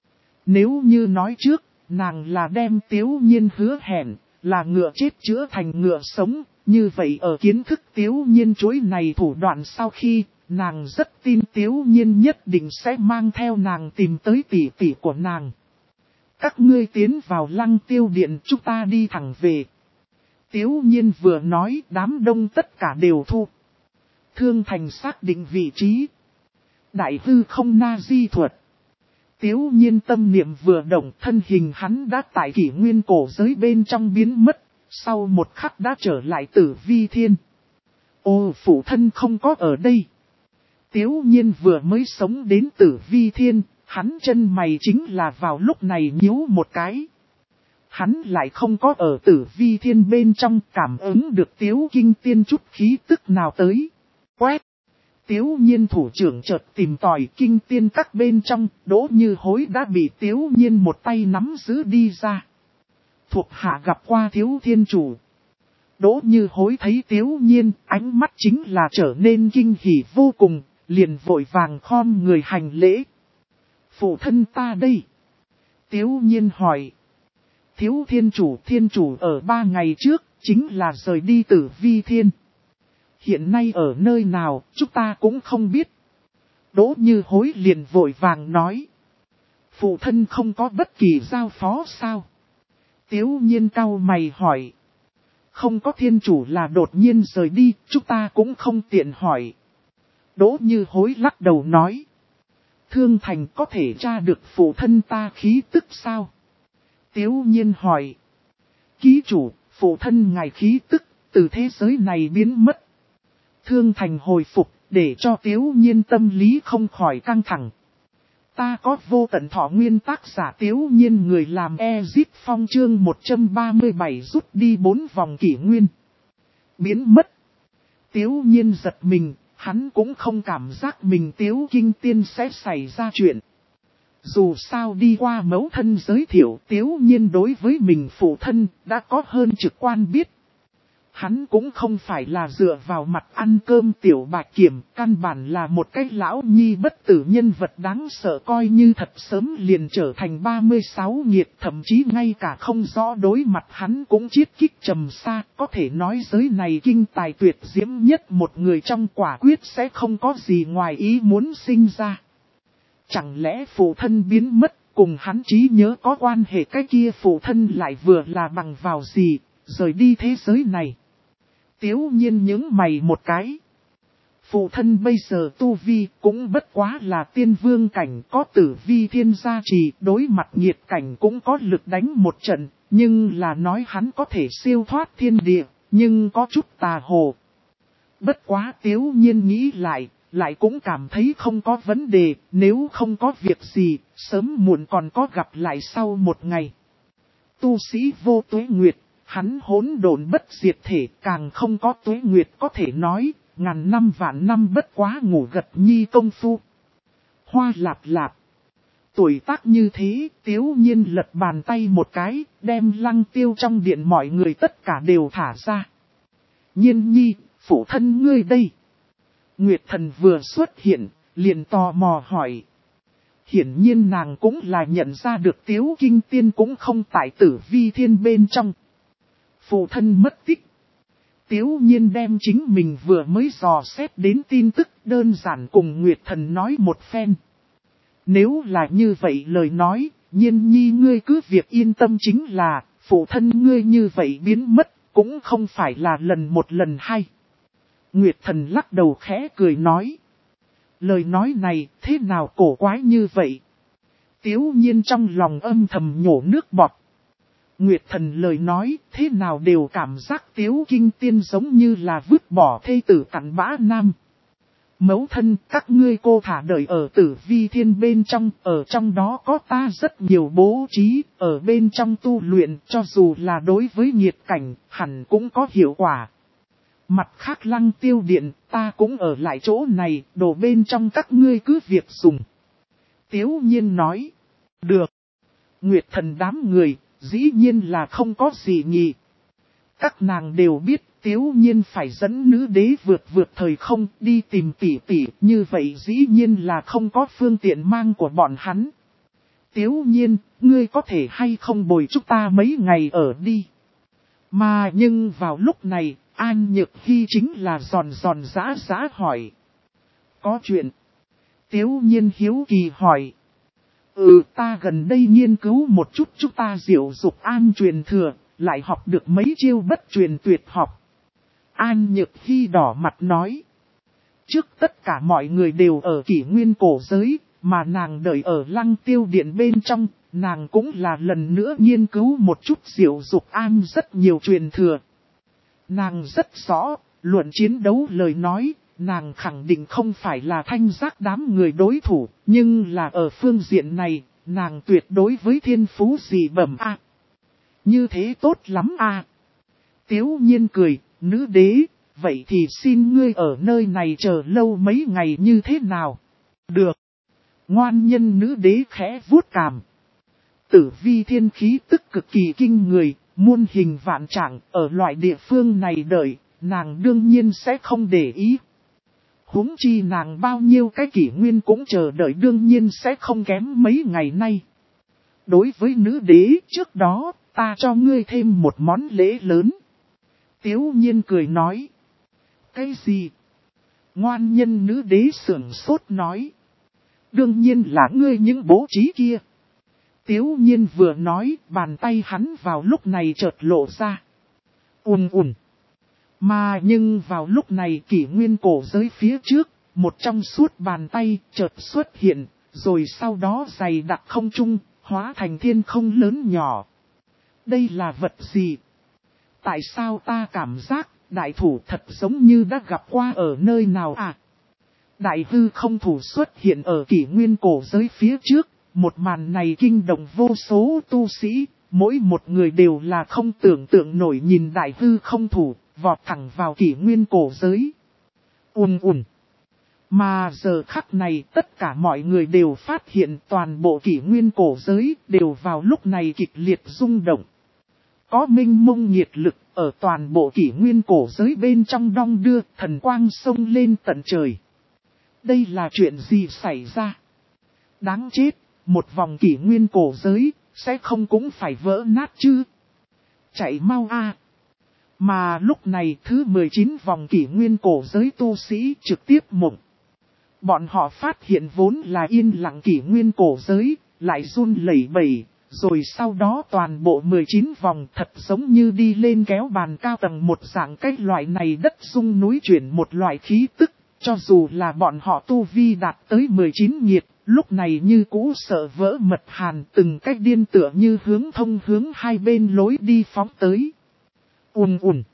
Nếu như nói trước, nàng là đem Tiếu Nhiên hứa hẹn, là ngựa chết chữa thành ngựa sống. Như vậy ở kiến thức Tiếu Nhiên chuỗi này thủ đoạn sau khi, nàng rất tin Tiếu Nhiên nhất định sẽ mang theo nàng tìm tới tỷ tỷ của nàng. Các ngươi tiến vào Lăng Tiêu Điện, chúng ta đi thẳng về. Tiếu Nhiên vừa nói, đám đông tất cả đều thu. Thương Thành xác định vị trí. Đại hư không na di thuật. Tiếu Nhiên tâm niệm vừa động, thân hình hắn đã tại kỷ nguyên cổ giới bên trong biến mất. Sau một khắc đã trở lại Tử Vi Thiên. Ô, phụ thân không có ở đây. Tiếu Nhiên vừa mới sống đến Tử Vi Thiên, hắn chân mày chính là vào lúc này nhíu một cái. Hắn lại không có ở Tử Vi Thiên bên trong, cảm ứng được Tiếu Kinh Tiên chút khí tức nào tới. Quét! Tiếu Nhiên thủ trưởng chợt tìm tòi Kinh Tiên các bên trong, Đỗ Như Hối đã bị Tiếu Nhiên một tay nắm giữ đi ra. Thuộc hạ gặp qua Thiếu Thiên Chủ. Đỗ Như Hối thấy Tiếu Nhiên, ánh mắt chính là trở nên kinh hỉ vô cùng, liền vội vàng khom người hành lễ. Phụ thân ta đây. Tiếu Nhiên hỏi. Thiếu Thiên Chủ, Thiên Chủ ở ba ngày trước, chính là rời đi Tử Vi Thiên. Hiện nay ở nơi nào, chúng ta cũng không biết. Đỗ Như Hối liền vội vàng nói. Phụ thân không có bất kỳ giao phó sao? Tiếu Nhiên cau mày hỏi. Không có Thiên Chủ là đột nhiên rời đi, chúng ta cũng không tiện hỏi. Đỗ Như Hối lắc đầu nói. Thương Thành có thể tra được phụ thân ta khí tức sao? Tiếu Nhiên hỏi. Ký chủ, phụ thân ngài khí tức, từ thế giới này biến mất. Thương Thành hồi phục, để cho Tiếu Nhiên tâm lý không khỏi căng thẳng. Ta có vô tận thọ nguyên tác giả Tiếu Nhiên người làm Ezip Phong chương một trăm ba mươi bảy rút đi bốn vòng kỷ nguyên. Biến mất. Tiếu Nhiên giật mình, hắn cũng không cảm giác mình Tiếu Kinh Tiên sẽ xảy ra chuyện. Dù sao đi qua mẫu thân giới thiệu Tiếu Nhiên đối với mình phụ thân đã có hơn trực quan biết. Hắn cũng không phải là dựa vào mặt ăn cơm tiểu bạch kiểm, căn bản là một cái lão nhi bất tử nhân vật đáng sợ coi như thật sớm liền trở thành ba mươi sáu nghiệt, thậm chí ngay cả không rõ đối mặt hắn cũng chiết kích trầm xa, có thể nói giới này kinh tài tuyệt diễm nhất một người trong quả quyết sẽ không có gì ngoài ý muốn sinh ra. Chẳng lẽ phụ thân biến mất, cùng hắn trí nhớ có quan hệ cái kia phụ thân lại vừa là bằng vào gì, rời đi thế giới này. Tiếu Nhiên nhướng mày một cái. Phụ thân bây giờ tu vi cũng bất quá là tiên vương cảnh, có tử vi thiên gia trì, đối mặt nhiệt cảnh cũng có lực đánh một trận, nhưng là nói hắn có thể siêu thoát thiên địa, nhưng có chút tà hồ. Bất quá Tiếu Nhiên nghĩ lại, lại cũng cảm thấy không có vấn đề, nếu không có việc gì, sớm muộn còn có gặp lại sau một ngày. Tu sĩ vô tuế nguyệt, hắn hỗn độn bất diệt thể, càng không có tuế nguyệt có thể nói, ngàn năm vạn năm bất quá ngủ gật nhi công phu. Hoa lạp lạp. Tuổi tác như thế, Tiếu Nhiên lật bàn tay một cái, đem Lăng Tiêu trong điện mọi người tất cả đều thả ra. Nhiên nhi, phụ thân ngươi đây. Nguyệt Thần vừa xuất hiện, liền tò mò hỏi. Hiển nhiên nàng cũng là nhận ra được Tiếu Kinh Tiên cũng không tại tử vi thiên bên trong. Phụ thân mất tích. Tiếu Nhiên đem chính mình vừa mới dò xét đến tin tức đơn giản cùng Nguyệt Thần nói một phen. Nếu là như vậy lời nói, Nhiên nhi ngươi cứ việc yên tâm, chính là, phụ thân ngươi như vậy biến mất, cũng không phải là lần một lần hai. Nguyệt Thần lắc đầu khẽ cười nói. Lời nói này thế nào cổ quái như vậy? Tiếu Nhiên trong lòng âm thầm nhổ nước bọt. Nguyệt Thần lời nói thế nào đều cảm giác Tiếu Kinh Tiên giống như là vứt bỏ thê tử cặn bã nam. Mẫu thân, các ngươi cô thả đợi ở tử vi thiên bên trong, ở trong đó có ta rất nhiều bố trí, ở bên trong tu luyện, cho dù là đối với nhiệt cảnh, hẳn cũng có hiệu quả. Mặt khác Lăng Tiêu điện, ta cũng ở lại chỗ này, đồ bên trong các ngươi cứ việc dùng. Tiếu Nhiên nói, được. Nguyệt Thần đám người, dĩ nhiên là không có gì nhỉ. Các nàng đều biết Tiếu Nhiên phải dẫn nữ đế vượt vượt thời không đi tìm tỷ tỷ, như vậy dĩ nhiên là không có phương tiện mang của bọn hắn. Tiếu Nhiên, ngươi có thể hay không bồi chúng ta mấy ngày ở đi. Mà nhưng vào lúc này, An Nhược Hy chính là giòn giòn giã giã hỏi. Có chuyện. Tiếu Nhiên hiếu kỳ hỏi. Ừ, ta gần đây nghiên cứu một chút chúng ta diệu dục an truyền thừa, lại học được mấy chiêu bất truyền tuyệt học. An Nhược Hy đỏ mặt nói. Trước tất cả mọi người đều ở kỷ nguyên cổ giới, mà nàng đợi ở Lăng Tiêu điện bên trong, nàng cũng là lần nữa nghiên cứu một chút diệu dục an rất nhiều truyền thừa. Nàng rất rõ, luận chiến đấu lời nói, nàng khẳng định không phải là Thanh Giác đám người đối thủ, nhưng là ở phương diện này, nàng tuyệt đối với thiên phú dị bẩm a. Như thế tốt lắm a. Tiếu Nhiên cười, nữ đế, vậy thì xin ngươi ở nơi này chờ lâu mấy ngày như thế nào? Được. Ngoan nhân nữ đế khẽ vuốt cằm. Tử vi thiên khí tức cực kỳ kinh người, muôn hình vạn trạng, ở loại địa phương này đợi, nàng đương nhiên sẽ không để ý. Huống chi nàng bao nhiêu cái kỷ nguyên cũng chờ đợi đương nhiên sẽ không kém mấy ngày nay. Đối với nữ đế trước đó, ta cho ngươi thêm một món lễ lớn. Tiếu Nhiên cười nói. Cái gì? Ngoan nhân nữ đế sưởng sốt nói. Đương nhiên là ngươi những bố trí kia. Tiếu Nhiên vừa nói, bàn tay hắn vào lúc này chợt lộ ra. Ùn ùn. Mà nhưng vào lúc này kỷ nguyên cổ giới phía trước, một trong suốt bàn tay chợt xuất hiện, rồi sau đó dày đặc không trung, hóa thành thiên không lớn nhỏ. Đây là vật gì? Tại sao ta cảm giác đại thủ thật giống như đã gặp qua ở nơi nào à? Đại hư không thủ xuất hiện ở kỷ nguyên cổ giới phía trước, một màn này kinh động vô số tu sĩ, mỗi một người đều là không tưởng tượng nổi nhìn đại hư không thủ, vọt thẳng vào kỷ nguyên cổ giới. Ùn ùn. Mà giờ khắc này tất cả mọi người đều phát hiện toàn bộ kỷ nguyên cổ giới đều vào lúc này kịch liệt rung động. Có minh mông nhiệt lực ở toàn bộ kỷ nguyên cổ giới bên trong đong đưa, thần quang sông lên tận trời. Đây là chuyện gì xảy ra? Đáng chết, một vòng kỷ nguyên cổ giới, sẽ không cũng phải vỡ nát chứ? Chạy mau a! Mà lúc này thứ mười chín vòng kỷ nguyên cổ giới tu sĩ trực tiếp mộng. Bọn họ phát hiện vốn là yên lặng kỷ nguyên cổ giới, lại run lẩy bẩy, rồi sau đó toàn bộ mười chín vòng thật giống như đi lên kéo bàn cao tầng một dạng, cái loại này đất rung núi chuyển một loại khí tức, cho dù là bọn họ tu vi đạt tới mười chín nhiệt, lúc này như cũ sợ vỡ mật hàn từng cách điên tựa như hướng thông hướng hai bên lối đi phóng tới. Ùn ùn.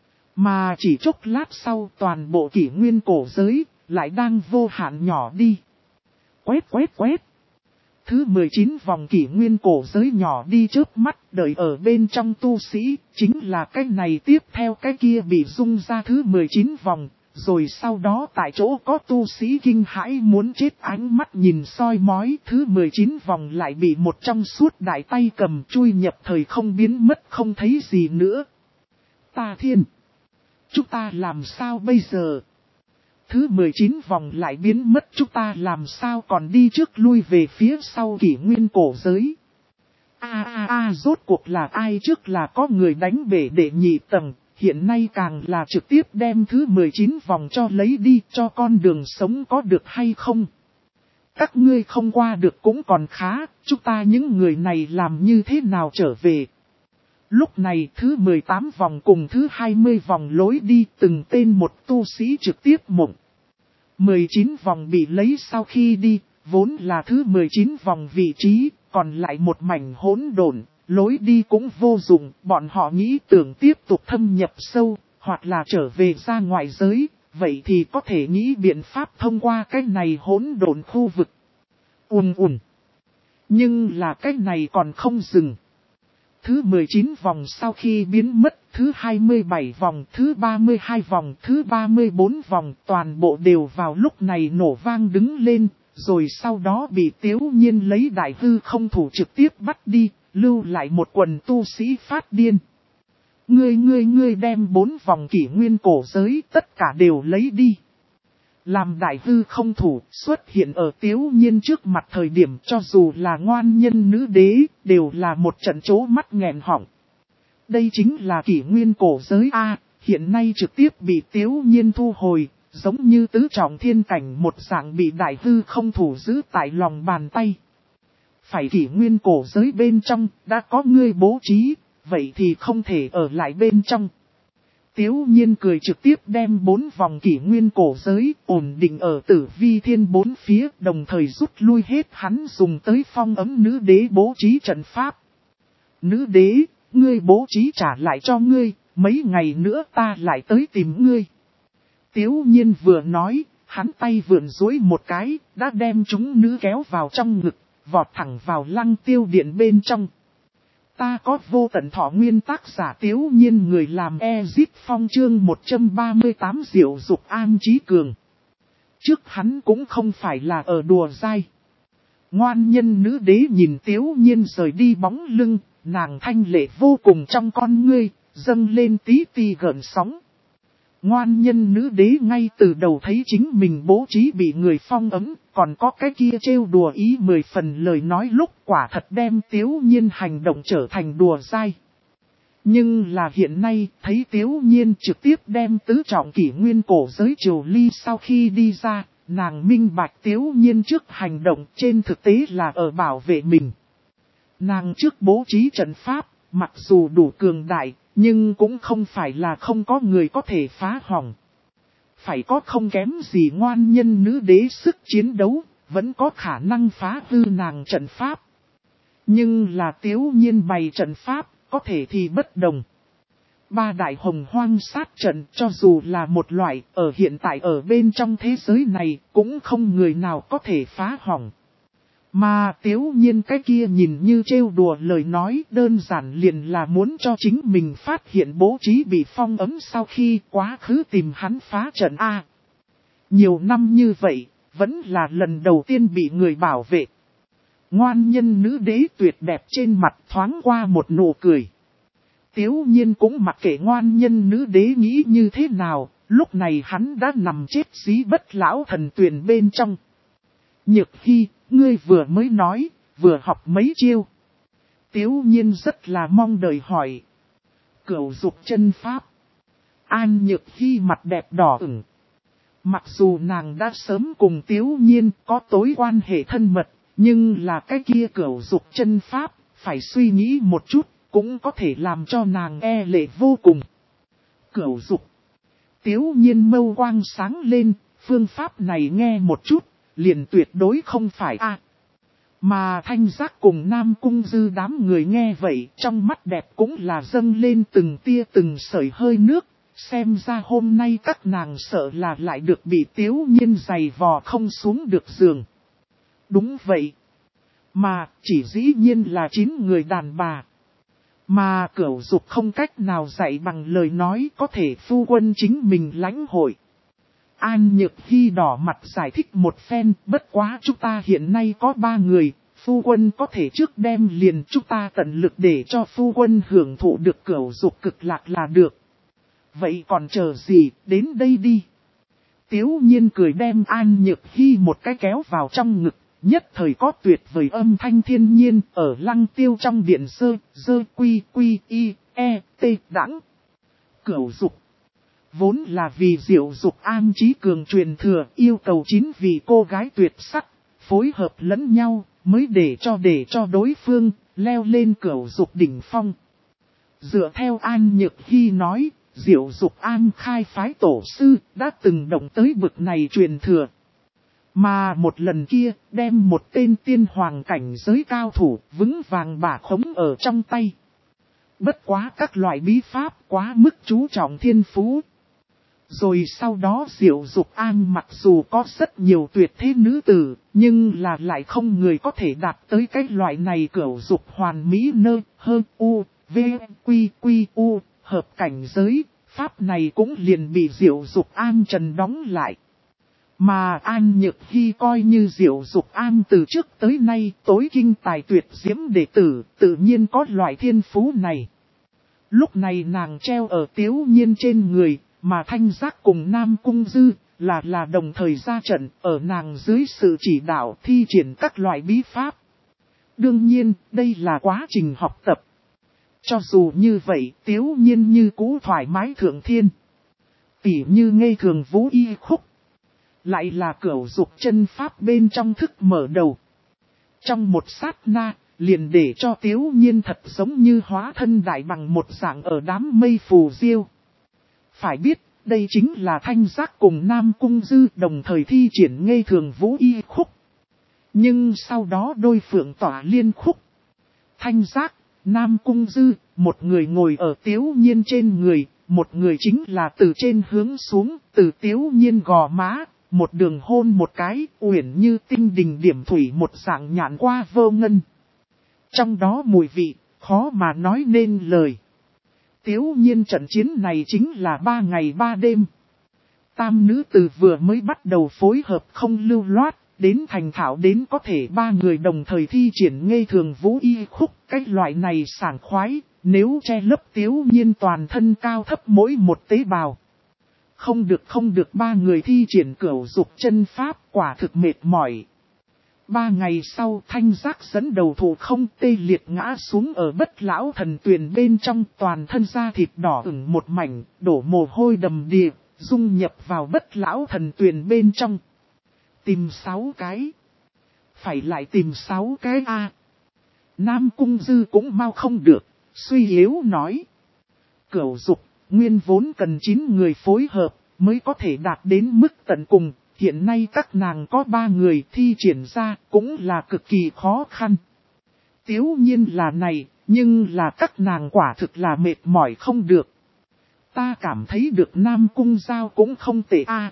Mà chỉ chốc lát sau toàn bộ kỷ nguyên cổ giới, lại đang vô hạn nhỏ đi. Quét quét quét. Thứ mười chín vòng kỷ nguyên cổ giới nhỏ đi chớp mắt, đợi ở bên trong tu sĩ, chính là cái này tiếp theo cái kia bị rung ra thứ mười chín vòng, rồi sau đó tại chỗ có tu sĩ kinh hãi muốn chết ánh mắt nhìn soi mói, thứ mười chín vòng lại bị một trong suốt đại tay cầm chui nhập thời không biến mất không thấy gì nữa. Ta thiên! Chúng ta làm sao bây giờ? Thứ mười chín vòng lại biến mất, chúng ta làm sao còn đi trước lui về phía sau kỷ nguyên cổ giới? A a a rốt cuộc là ai, trước là có người đánh bể đệ nhị tầng, hiện nay càng là trực tiếp đem thứ mười chín vòng cho lấy đi, cho con đường sống có được hay không? Các ngươi không qua được cũng còn khá, chúng ta những người này làm như thế nào trở về? Lúc này thứ mười tám vòng cùng thứ hai mươi vòng lối đi, từng tên một tu sĩ trực tiếp mộng. mười chín vòng bị lấy sau khi đi, vốn là thứ mười chín vòng vị trí, còn lại một mảnh hỗn độn, lối đi cũng vô dụng, bọn họ nghĩ tưởng tiếp tục thâm nhập sâu, hoặc là trở về ra ngoài giới, vậy thì có thể nghĩ biện pháp thông qua cái này hỗn độn khu vực. Ùn ùn. Nhưng là cái này còn không dừng. Thứ mười chín vòng sau khi biến mất, thứ hai mươi bảy vòng, thứ ba mươi hai vòng, thứ ba mươi bốn vòng, toàn bộ đều vào lúc này nổ vang đứng lên, rồi sau đó bị Tiếu Nhiên lấy đại hư không thủ trực tiếp bắt đi, lưu lại một quần tu sĩ phát điên. Ngươi ngươi ngươi đem bốn vòng kỷ nguyên cổ giới tất cả đều lấy đi. Làm đại hư không thủ xuất hiện ở Tiếu Nhiên trước mặt thời điểm, cho dù là ngoan nhân nữ đế, đều là một trận chố mắt nghẹn họng. Đây chính là kỷ nguyên cổ giới A, hiện nay trực tiếp bị Tiếu Nhiên thu hồi, giống như tứ trọng thiên cảnh một dạng bị đại hư không thủ giữ tại lòng bàn tay. Phải kỷ nguyên cổ giới bên trong, đã có ngươi bố trí, vậy thì không thể ở lại bên trong. Tiếu Nhiên cười trực tiếp đem bốn vòng kỷ nguyên cổ giới ổn định ở tử vi thiên bốn phía, đồng thời rút lui hết hắn dùng tới phong ấm nữ đế bố trí trận pháp. Nữ đế, ngươi bố trí trả lại cho ngươi, mấy ngày nữa ta lại tới tìm ngươi. Tiếu Nhiên vừa nói, hắn tay vượn duỗi một cái, đã đem chúng nữ kéo vào trong ngực, vọt thẳng vào Lăng Tiêu Điện bên trong. Ta có vô tận thọ nguyên tác giả Tiếu Nhiên người làm Ezip Phong chương một trăm ba mươi tám diệu dục an trí cường. Trước hắn cũng không phải là ở đùa dai. Ngoan nhân nữ đế nhìn Tiếu Nhiên rời đi bóng lưng, nàng thanh lệ vô cùng trong con ngươi, dâng lên tí ti gợn sóng. Ngoan nhân nữ đế ngay từ đầu thấy chính mình bố trí bị người phong ấm, còn có cái kia trêu đùa ý mười phần lời nói lúc quả thật đem Tiếu Nhiên hành động trở thành đùa dai. Nhưng là hiện nay thấy Tiếu Nhiên trực tiếp đem tứ trọng kỷ nguyên cổ giới triều ly sau khi đi ra, nàng minh bạch Tiếu Nhiên trước hành động trên thực tế là ở bảo vệ mình. Nàng trước bố trí trận pháp, mặc dù đủ cường đại, nhưng cũng không phải là không có người có thể phá hỏng. Phải có không kém gì ngoan nhân nữ đế sức chiến đấu, vẫn có khả năng phá hư nàng trận pháp. Nhưng là Tiếu Nhiên bày trận pháp, có thể thì bất đồng. Ba đại hồng hoang sát trận cho dù là một loại, ở hiện tại ở bên trong thế giới này, cũng không người nào có thể phá hỏng. Mà Tiếu Nhiên cái kia nhìn như trêu đùa lời nói đơn giản liền là muốn cho chính mình phát hiện bố trí bị phong ấm sau khi quá khứ tìm hắn phá trận A. Nhiều năm như vậy, vẫn là lần đầu tiên bị người bảo vệ. Ngoan nhân nữ đế tuyệt đẹp trên mặt thoáng qua một nụ cười. Tiếu Nhiên cũng mặc kệ ngoan nhân nữ đế nghĩ như thế nào, lúc này hắn đã nằm chết dí bất lão thần tuyền bên trong. Nhược Hy, ngươi vừa mới nói, vừa học mấy chiêu. Tiếu Nhiên rất là mong đợi hỏi. Cửu dục chân pháp. An Nhược Hy mặt đẹp đỏ ửng. Mặc dù nàng đã sớm cùng Tiếu Nhiên có tối quan hệ thân mật, nhưng là cái kia cửu dục chân pháp, phải suy nghĩ một chút, cũng có thể làm cho nàng e lệ vô cùng. Cửu dục. Tiếu Nhiên mâu quang sáng lên, Phương pháp này nghe một chút, liền tuyệt đối không phải a. Mà Thanh Giác cùng Nam Cung Dư đám người nghe vậy, trong mắt đẹp cũng là dâng lên từng tia từng sợi hơi nước. Xem ra hôm nay các nàng sợ là lại được bị Tiếu Nhiên giày vò không xuống được giường. Đúng vậy. Mà chỉ dĩ nhiên là chín người đàn bà. Mà cửu dục không cách nào dạy bằng lời nói, có thể phu quân chính mình lãnh hội. An Nhược Hy đỏ mặt giải thích một phen, bất quá chúng ta hiện nay có ba người, phu quân có thể trước đem liền chúng ta tận lực để cho phu quân hưởng thụ được cửu dục cực lạc là được. Vậy còn chờ gì, đến đây đi. Tiếu Nhiên cười đem An Nhược Hy một cái kéo vào trong ngực, nhất thời có tuyệt vời âm thanh thiên nhiên ở Lăng Tiêu trong điện sơ, dơ quy quy y, e, t đãng. Cửu dục. Vốn là vì diệu dục An Chí Cường truyền thừa yêu cầu chín vị cô gái tuyệt sắc, phối hợp lẫn nhau, mới để cho để cho đối phương, leo lên cửu dục đỉnh phong. Dựa theo An Nhược Hy nói, diệu dục An khai phái tổ sư, đã từng động tới bực này truyền thừa. Mà một lần kia, đem một tên tiên hoàng cảnh giới cao thủ, vững vàng bả khống ở trong tay. Bất quá các loại bí pháp quá mức chú trọng thiên phú. Rồi sau đó diệu dục An mặc dù có rất nhiều tuyệt thế nữ tử, nhưng là lại không người có thể đạt tới cái loại này cửu dục hoàn mỹ nơ, hơn u, v, quy, quy, u, hợp cảnh giới, pháp này cũng liền bị diệu dục An trần đóng lại. Mà An Nhược Hy coi như diệu dục An từ trước tới nay tối kinh tài tuyệt diễm đệ tử, tự nhiên có loại thiên phú này. Lúc này nàng treo ở Tiếu Nhiên trên người, mà Thanh Giác cùng Nam Cung Dư là là đồng thời ra trận ở nàng dưới sự chỉ đạo thi triển các loại bí pháp. Đương nhiên, đây là quá trình học tập. Cho dù như vậy, Tiếu Nhiên như cũ thoải mái thượng thiên. Tỉ như ngây thường vũ y khúc. Lại là cửu dục chân pháp bên trong thức mở đầu. Trong một sát na, liền để cho Tiếu Nhiên thật giống như hóa thân đại bằng một dạng ở đám mây phù diêu. Phải biết, đây chính là Thanh Giác cùng Nam Cung Dư đồng thời thi triển ngây thường vũ y khúc. Nhưng sau đó đôi phượng tỏa liên khúc. Thanh Giác, Nam Cung Dư, một người ngồi ở Tiếu Nhiên trên người, một người chính là từ trên hướng xuống, từ Tiếu Nhiên gò má, một đường hôn một cái, uyển như tinh đình điểm thủy một dạng nhạn qua vô ngân. Trong đó mùi vị, khó mà nói nên lời. Tiếu Nhiên trận chiến này chính là ba ngày ba đêm. Tam nữ từ vừa mới bắt đầu phối hợp không lưu loát, đến thành thạo đến có thể ba người đồng thời thi triển ngây thường vũ y khúc. Cái loại này sảng khoái, nếu che lấp Tiếu Nhiên toàn thân cao thấp mỗi một tế bào. Không được không được ba người thi triển cửu dục chân pháp quả thực mệt mỏi. Ba ngày sau Thanh Giác dẫn đầu thủ không tê liệt ngã xuống ở Bất Lão Thần Tuyền bên trong, toàn thân da thịt đỏ ửng một mảnh, đổ mồ hôi đầm đìa, dung nhập vào Bất Lão Thần Tuyền bên trong. Tìm sáu cái. Phải lại tìm sáu cái a. Nam Cung Dư cũng mau không được, suy yếu nói. Cửu dục, nguyên vốn cần chín người phối hợp, mới có thể đạt đến mức tận cùng. Hiện nay các nàng có ba người thi triển ra cũng là cực kỳ khó khăn. Tiếu Nhiên là này, nhưng là các nàng quả thực là mệt mỏi không được. Ta cảm thấy được Nam Cung Giao cũng không tệ a.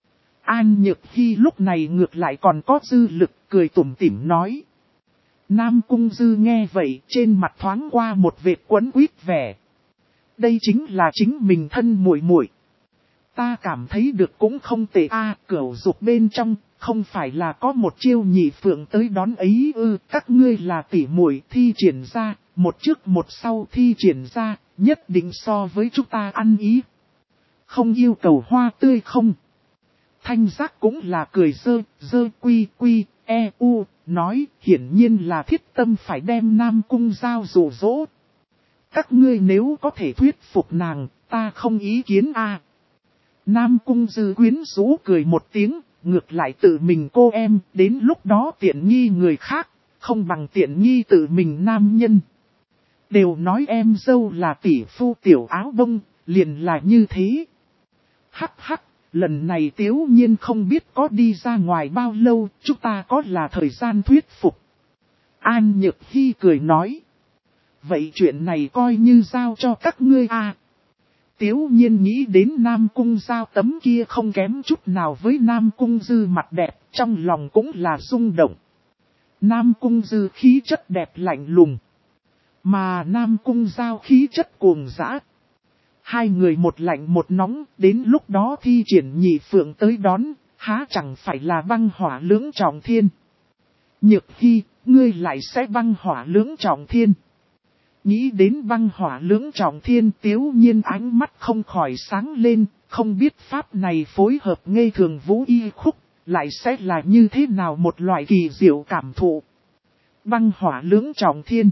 An Nhược Hy lúc này ngược lại còn có dư lực, cười tủm tỉm nói. Nam Cung Dư nghe vậy, trên mặt thoáng qua một vệt quấn quýt vẻ. Đây chính là chính mình thân muội muội. Ta cảm thấy được cũng không tệ a, à, cửu dục bên trong, không phải là có một chiêu nhị phượng tới đón ấy ư, các ngươi là tỉ muội thi triển ra, một trước một sau thi triển ra, nhất định so với chúng ta ăn ý. Không yêu cầu hoa tươi không? Thanh Giác cũng là cười dơ, dơ quy quy, e u, nói hiển nhiên là thiết tâm phải đem Nam Cung Giao dụ dỗ. Các ngươi nếu có thể thuyết phục nàng, ta không ý kiến a. À. Nam Cung Dư quyến rũ cười một tiếng, ngược lại tự mình cô em, đến lúc đó tiện nghi người khác, không bằng tiện nghi tự mình nam nhân. Đều nói em dâu là tỷ phu tiểu áo bông, liền là như thế. Hắc hắc, lần này Tiếu Nhiên không biết có đi ra ngoài bao lâu, chúng ta có là thời gian thuyết phục. An Nhược Hy cười nói. Vậy chuyện này coi như giao cho các ngươi à. Tiếu Nhiên nghĩ đến Nam Cung Giao tấm kia không kém chút nào với Nam Cung Dư mặt đẹp, trong lòng cũng là rung động. Nam Cung Dư khí chất đẹp lạnh lùng, mà Nam Cung Giao khí chất cuồng dã. Hai người một lạnh một nóng, đến lúc đó thi triển nhị phượng tới đón, há chẳng phải là băng hỏa lưỡng trọng thiên. Nhược Hy, ngươi lại sẽ băng hỏa lưỡng trọng thiên. Nghĩ đến băng hỏa lưỡng trọng thiên, Tiếu Nhiên ánh mắt không khỏi sáng lên, không biết pháp này phối hợp ngây thường vũ y khúc, lại sẽ là như thế nào một loại kỳ diệu cảm thụ. Băng hỏa lưỡng trọng thiên.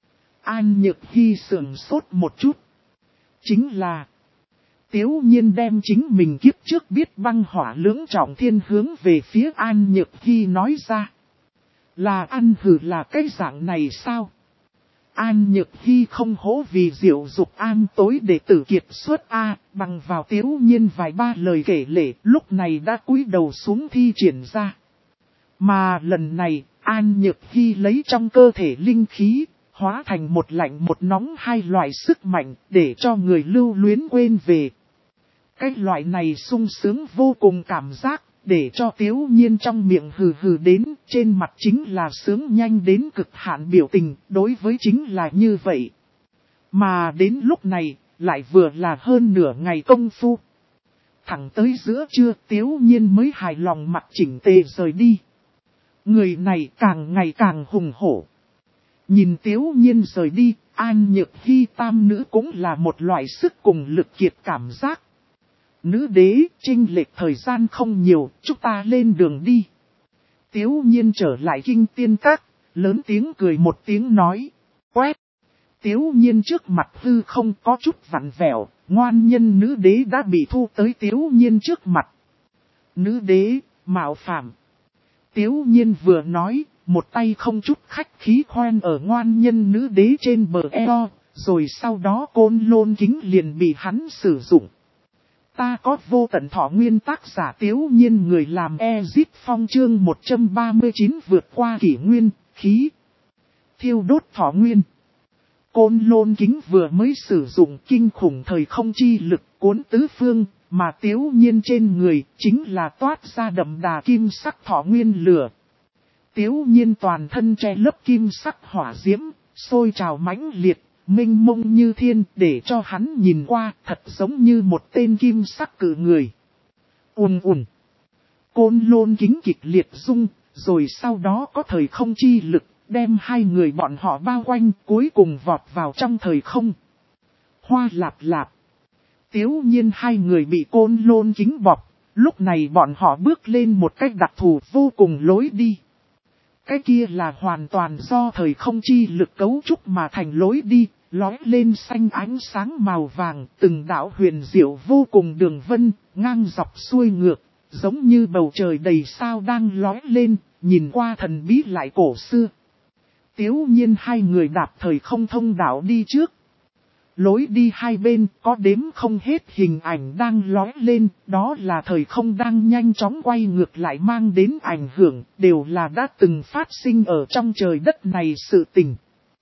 An Nhược Hy sườn sốt một chút. Chính là, Tiếu Nhiên đem chính mình kiếp trước biết băng hỏa lưỡng trọng thiên hướng về phía An Nhược Hy nói ra. Là ăn hử là cái dạng này sao? An Nhược Hy không hổ vì diệu dục an tối để tử kiệt xuất A, bằng vào Tiếu Nhiên vài ba lời kể lể, lúc này đã cúi đầu xuống thi triển ra. Mà lần này, An Nhược Hy lấy trong cơ thể linh khí, hóa thành một lạnh một nóng hai loại sức mạnh, để cho người lưu luyến quên về. Cái loại này sung sướng vô cùng cảm giác, để cho Tiếu Nhiên trong miệng hừ hừ đến, trên mặt chính là sướng nhanh đến cực hạn biểu tình, đối với chính là như vậy. Mà đến lúc này, lại vừa là hơn nửa ngày công phu. Thẳng tới giữa trưa, Tiếu Nhiên mới hài lòng mặt chỉnh tề rời đi. Người này càng ngày càng hùng hổ. Nhìn Tiếu Nhiên rời đi, An Nhược Hy tam nữ cũng là một loại sức cùng lực kiệt cảm giác. Nữ đế, chênh lệch thời gian không nhiều, chúng ta lên đường đi. Tiếu Nhiên trở lại Kinh Tiên Các, lớn tiếng cười một tiếng nói. Quét! Tiếu Nhiên trước mặt hư không có chút vặn vẹo, ngoan nhân nữ đế đã bị thu tới Tiếu Nhiên trước mặt. Nữ đế, mạo phạm. Tiếu Nhiên vừa nói, một tay không chút khách khí khoen ở ngoan nhân nữ đế trên bờ eo, rồi sau đó côn lôn kính liền bị hắn sử dụng. Ta có vô tận thọ nguyên tác giả Tiếu Nhiên người làm Ezip Phong chương một trăm ba mươi chín vượt qua kỷ nguyên, khí. Thiêu đốt thọ nguyên. Côn lôn kính vừa mới sử dụng kinh khủng thời không chi lực cuốn tứ phương, mà Tiếu Nhiên trên người chính là toát ra đậm đà kim sắc thọ nguyên lửa. Tiếu Nhiên toàn thân che lấp kim sắc hỏa diễm, sôi trào mãnh liệt. Minh mông như thiên để cho hắn nhìn qua thật giống như một tên kim sắc cử người. Ùn ùn. Côn lôn kính kịch liệt rung, rồi sau đó có thời không chi lực, đem hai người bọn họ bao quanh cuối cùng vọt vào trong thời không. Hoa lạp lạp. Tiếu Nhiên hai người bị côn lôn kính bọc, lúc này bọn họ bước lên một cách đặc thù vô cùng lối đi. Cái kia là hoàn toàn do thời không chi lực cấu trúc mà thành lối đi. Lói lên xanh ánh sáng màu vàng, từng đạo huyền diệu vô cùng đường vân, ngang dọc xuôi ngược, giống như bầu trời đầy sao đang lói lên, nhìn qua thần bí lại cổ xưa. Tiếu Nhiên hai người đạp thời không thông đạo đi trước. Lối đi hai bên có đếm không hết hình ảnh đang lói lên, đó là thời không đang nhanh chóng quay ngược lại mang đến ảnh hưởng, đều là đã từng phát sinh ở trong trời đất này sự tình.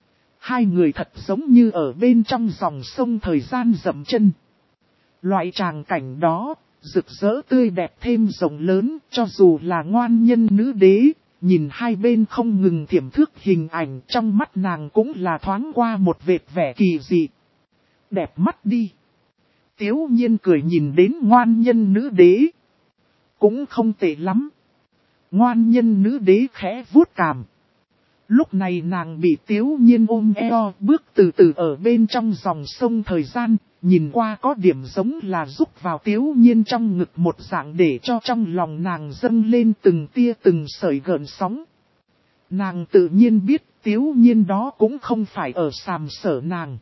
Hai người thật giống như ở bên trong dòng sông thời gian dậm chân. Loại tràng cảnh đó, rực rỡ tươi đẹp thêm rộng lớn, cho dù là ngoan nhân nữ đế, nhìn hai bên không ngừng thiểm thước hình ảnh trong mắt nàng cũng là thoáng qua một vệt vẻ kỳ dị. Đẹp mắt đi. Tiếu Nhiên cười nhìn đến ngoan nhân nữ đế. Cũng không tệ lắm. Ngoan nhân nữ đế khẽ vuốt cằm. Lúc này nàng bị Tiếu Nhiên ôm eo bước từ từ ở bên trong dòng sông thời gian, nhìn qua có điểm giống là rúc vào Tiếu Nhiên trong ngực một dạng để cho trong lòng nàng dâng lên từng tia từng sợi gợn sóng. Nàng tự nhiên biết Tiếu Nhiên đó cũng không phải ở sàm sở nàng.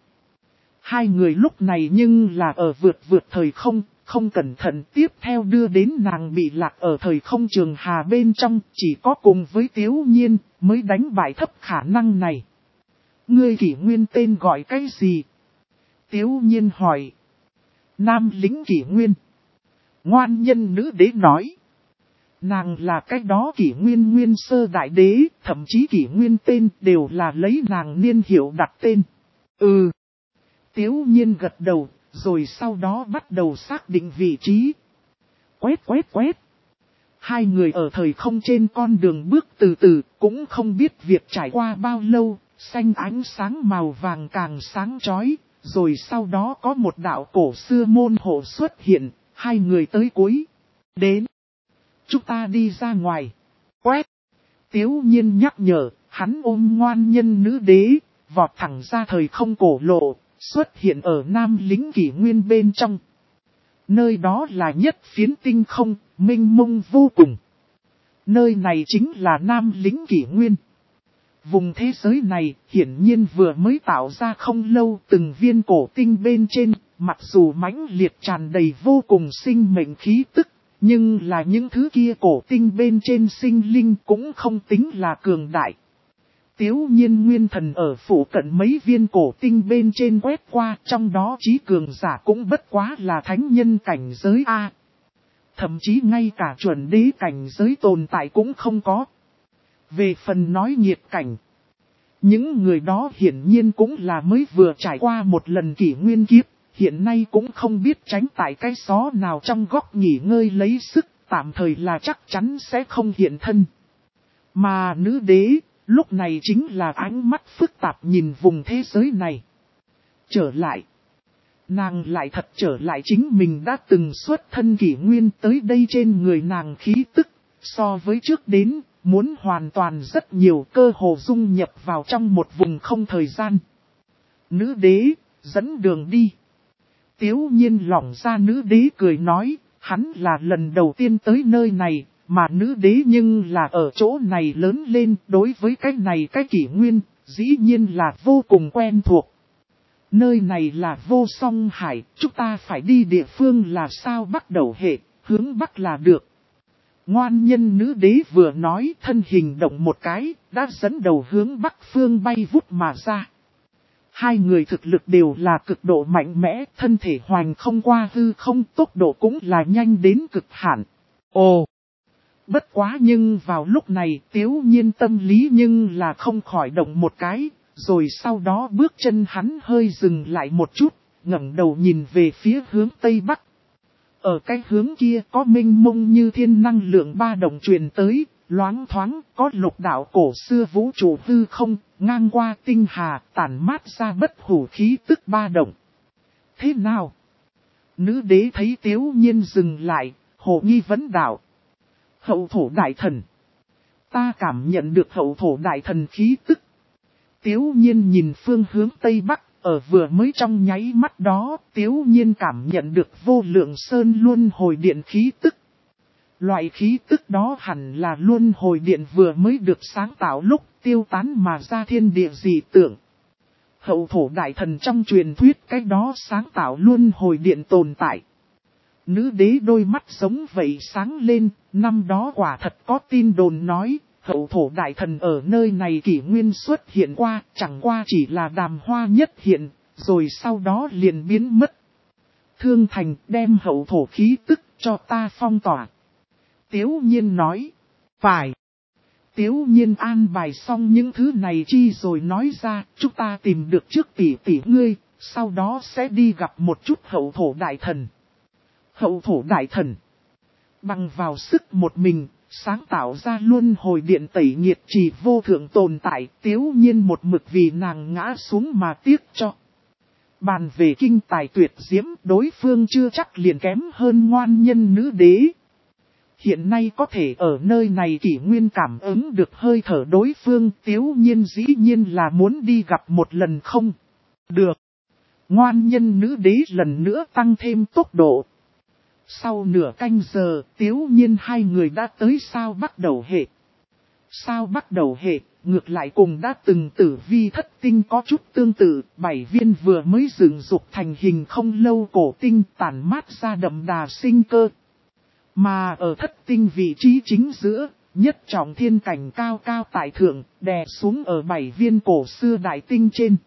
Hai người lúc này nhưng là ở vượt vượt thời không, không cẩn thận tiếp theo đưa đến nàng bị lạc ở thời không trường hà bên trong, chỉ có cùng với Tiếu Nhiên mới đánh bại thấp khả năng này. Ngươi kỷ nguyên tên gọi cái gì? Tiếu Nhiên hỏi. Nam lính kỷ nguyên. Ngoan nhân nữ đế nói. Nàng là cái đó kỷ nguyên nguyên sơ đại đế, thậm chí kỷ nguyên tên đều là lấy nàng niên hiệu đặt tên. Ừ. Tiếu nhiên gật đầu, rồi sau đó bắt đầu xác định vị trí. Quét quét quét. Hai người ở thời không trên con đường bước từ từ, cũng không biết việc trải qua bao lâu, xanh ánh sáng màu vàng càng sáng chói, rồi sau đó có một đạo cổ xưa môn hộ xuất hiện, hai người tới cuối. Đến. Chúng ta đi ra ngoài. Quét. Tiếu nhiên nhắc nhở, hắn ôm ngoan nhân nữ đế, vọt thẳng ra thời không cổ lộ, xuất hiện ở Nam Lĩnh kỷ nguyên bên trong. Nơi đó là nhất phiến tinh không, mênh mông vô cùng. Nơi này chính là Nam Lĩnh kỷ nguyên. Vùng thế giới này hiển nhiên vừa mới tạo ra không lâu, từng viên cổ tinh bên trên, mặc dù mãnh liệt tràn đầy vô cùng sinh mệnh khí tức, nhưng là những thứ kia cổ tinh bên trên sinh linh cũng không tính là cường đại. Tiếu nhiên nguyên thần ở phủ cận mấy viên cổ tinh bên trên quét qua, trong đó trí cường giả cũng bất quá là thánh nhân cảnh giới A. Thậm chí ngay cả chuẩn đế cảnh giới tồn tại cũng không có. Về phần nói nhiệt cảnh, những người đó hiển nhiên cũng là mới vừa trải qua một lần kỷ nguyên kiếp, hiện nay cũng không biết tránh tại cái xó nào trong góc nghỉ ngơi lấy sức, tạm thời là chắc chắn sẽ không hiện thân. Mà nữ đế, lúc này chính là ánh mắt phức tạp nhìn vùng thế giới này. Trở lại. Nàng lại thật trở lại chính mình đã từng xuất thân kỷ nguyên tới đây trên người nàng khí tức, so với trước đến, muốn hoàn toàn rất nhiều cơ hồ dung nhập vào trong một vùng không thời gian. Nữ đế, dẫn đường đi. Tiếu nhiên lỏng ra nữ đế cười nói, hắn là lần đầu tiên tới nơi này, mà nữ đế nhưng là ở chỗ này lớn lên, đối với cái này cái kỷ nguyên, dĩ nhiên là vô cùng quen thuộc. Nơi này là vô song hải, chúng ta phải đi địa phương là sao bắt đầu hệ, hướng bắc là được. Ngoan nhân nữ đế vừa nói thân hình động một cái, đã dẫn đầu hướng bắc phương bay vút mà ra. Hai người thực lực đều là cực độ mạnh mẽ, thân thể hoành không qua hư không, tốc độ cũng là nhanh đến cực hạn. Ồ! Bất quá nhưng vào lúc này Tiếu nhiên tâm lý nhưng là không khỏi động một cái, rồi sau đó bước chân hắn hơi dừng lại một chút, ngẩng đầu nhìn về phía hướng Tây Bắc. Ở cái hướng kia có mênh mông như thiên năng lượng ba đồng truyền tới, loáng thoáng có lục đạo cổ xưa vũ trụ hư không, ngang qua tinh hà, tản mát ra bất hủ khí tức ba động. Thế nào? Nữ đế thấy Tiếu nhiên dừng lại, hồ nghi vấn đạo. Hậu thổ đại thần. Ta cảm nhận được hậu thổ đại thần khí tức. Tiếu nhiên nhìn phương hướng Tây Bắc, ở vừa mới trong nháy mắt đó, Tiếu nhiên cảm nhận được vô lượng sơn luân hồi điện khí tức. Loại khí tức đó hẳn là luân hồi điện vừa mới được sáng tạo lúc tiêu tán mà ra thiên địa dị tượng. Hậu thổ đại thần trong truyền thuyết cái đó sáng tạo luân hồi điện tồn tại. Nữ đế đôi mắt giống vậy sáng lên, năm đó quả thật có tin đồn nói, hậu thổ đại thần ở nơi này kỷ nguyên xuất hiện qua, chẳng qua chỉ là đàm hoa nhất hiện, rồi sau đó liền biến mất. Thương Thành đem hậu thổ khí tức cho ta phong tỏa. Tiếu nhiên nói, phải. Tiếu nhiên an bài xong những thứ này chi rồi nói ra, chúng ta tìm được trước tỷ tỷ ngươi, sau đó sẽ đi gặp một chút hậu thổ đại thần. Hậu thổ đại thần, bằng vào sức một mình, sáng tạo ra luân hồi điện tẩy nghiệt chỉ vô thượng tồn tại, Tiếu nhiên một mực vì nàng ngã xuống mà tiếc cho. Bàn về kinh tài tuyệt diễm, đối phương chưa chắc liền kém hơn ngoan nhân nữ đế. Hiện nay có thể ở nơi này kỷ nguyên cảm ứng được hơi thở đối phương, Tiếu nhiên dĩ nhiên là muốn đi gặp một lần không? Được. Ngoan nhân nữ đế lần nữa tăng thêm tốc độ. Sau nửa canh giờ, Tiếu nhiên hai người đã tới sao bắt đầu hệ. Sao bắt đầu hệ, ngược lại cùng đã từng tử vi thất tinh có chút tương tự, bảy viên vừa mới dựng dục thành hình không lâu cổ tinh tản mát ra đậm đà sinh cơ. Mà ở thất tinh vị trí chính giữa, nhất trọng thiên cảnh cao cao tại thượng, đè xuống ở bảy viên cổ xưa đại tinh trên.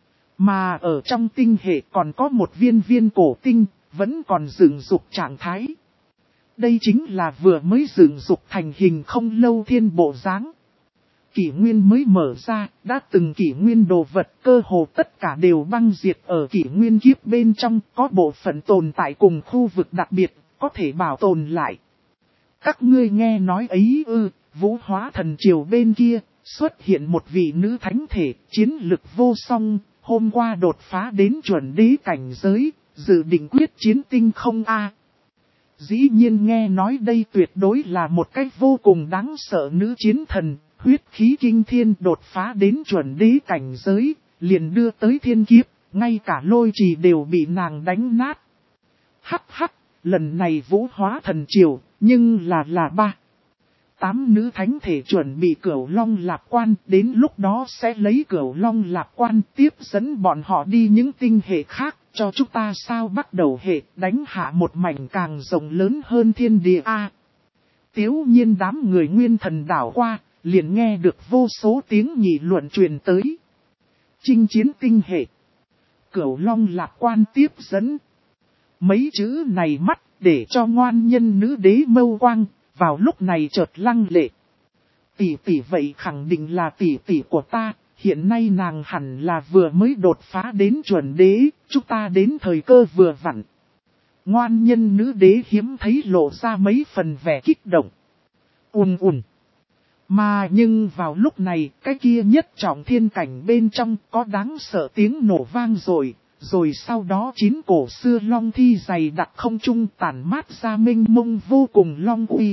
Mà ở trong tinh hệ còn có một viên viên cổ tinh, vẫn còn dựng dục trạng thái. Đây chính là vừa mới dựng dục thành hình không lâu thiên bộ dáng. Kỷ nguyên mới mở ra, đã từng kỷ nguyên đồ vật cơ hồ tất cả đều băng diệt ở kỷ nguyên kiếp bên trong, có bộ phận tồn tại cùng khu vực đặc biệt, có thể bảo tồn lại. Các ngươi nghe nói ấy ư, Vũ Hóa Thần Triều bên kia, xuất hiện một vị nữ thánh thể, chiến lực vô song, hôm qua đột phá đến chuẩn đế cảnh giới, dự định quyết chiến tinh không a. Dĩ nhiên nghe nói đây tuyệt đối là một cách vô cùng đáng sợ nữ chiến thần, huyết khí kinh thiên đột phá đến chuẩn đế cảnh giới, liền đưa tới thiên kiếp, ngay cả lôi trì đều bị nàng đánh nát. Hắc hắc, lần này Vũ Hóa Thần Triều, nhưng là là ba. Tám nữ thánh thể chuẩn bị Cửu Long Lạp Quan, đến lúc đó sẽ lấy Cửu Long Lạp Quan tiếp dẫn bọn họ đi những tinh hệ khác, cho chúng ta sao bắt đầu hệ đánh hạ một mảnh càng rộng lớn hơn thiên địa A. Tiếu nhiên đám người nguyên thần đảo qua, liền nghe được vô số tiếng nghị luận truyền tới. Chinh chiến tinh hệ. Cửu Long Lạp Quan tiếp dẫn. Mấy chữ này mắt để cho ngoan nhân nữ đế mâu quang, vào lúc này chợt lăng lệ. Tỷ tỷ vậy khẳng định là tỷ tỷ của ta, hiện nay nàng hẳn là vừa mới đột phá đến chuẩn đế, chúng ta đến thời cơ vừa vặn. Ngoan nhân nữ đế hiếm thấy lộ ra mấy phần vẻ kích động. Ùn ùn. Mà nhưng vào lúc này, cái kia nhất trọng thiên cảnh bên trong có đáng sợ tiếng nổ vang rồi, rồi sau đó chín cổ xưa long thi dày đặc không trung tản mát ra mênh mông vô cùng long uy.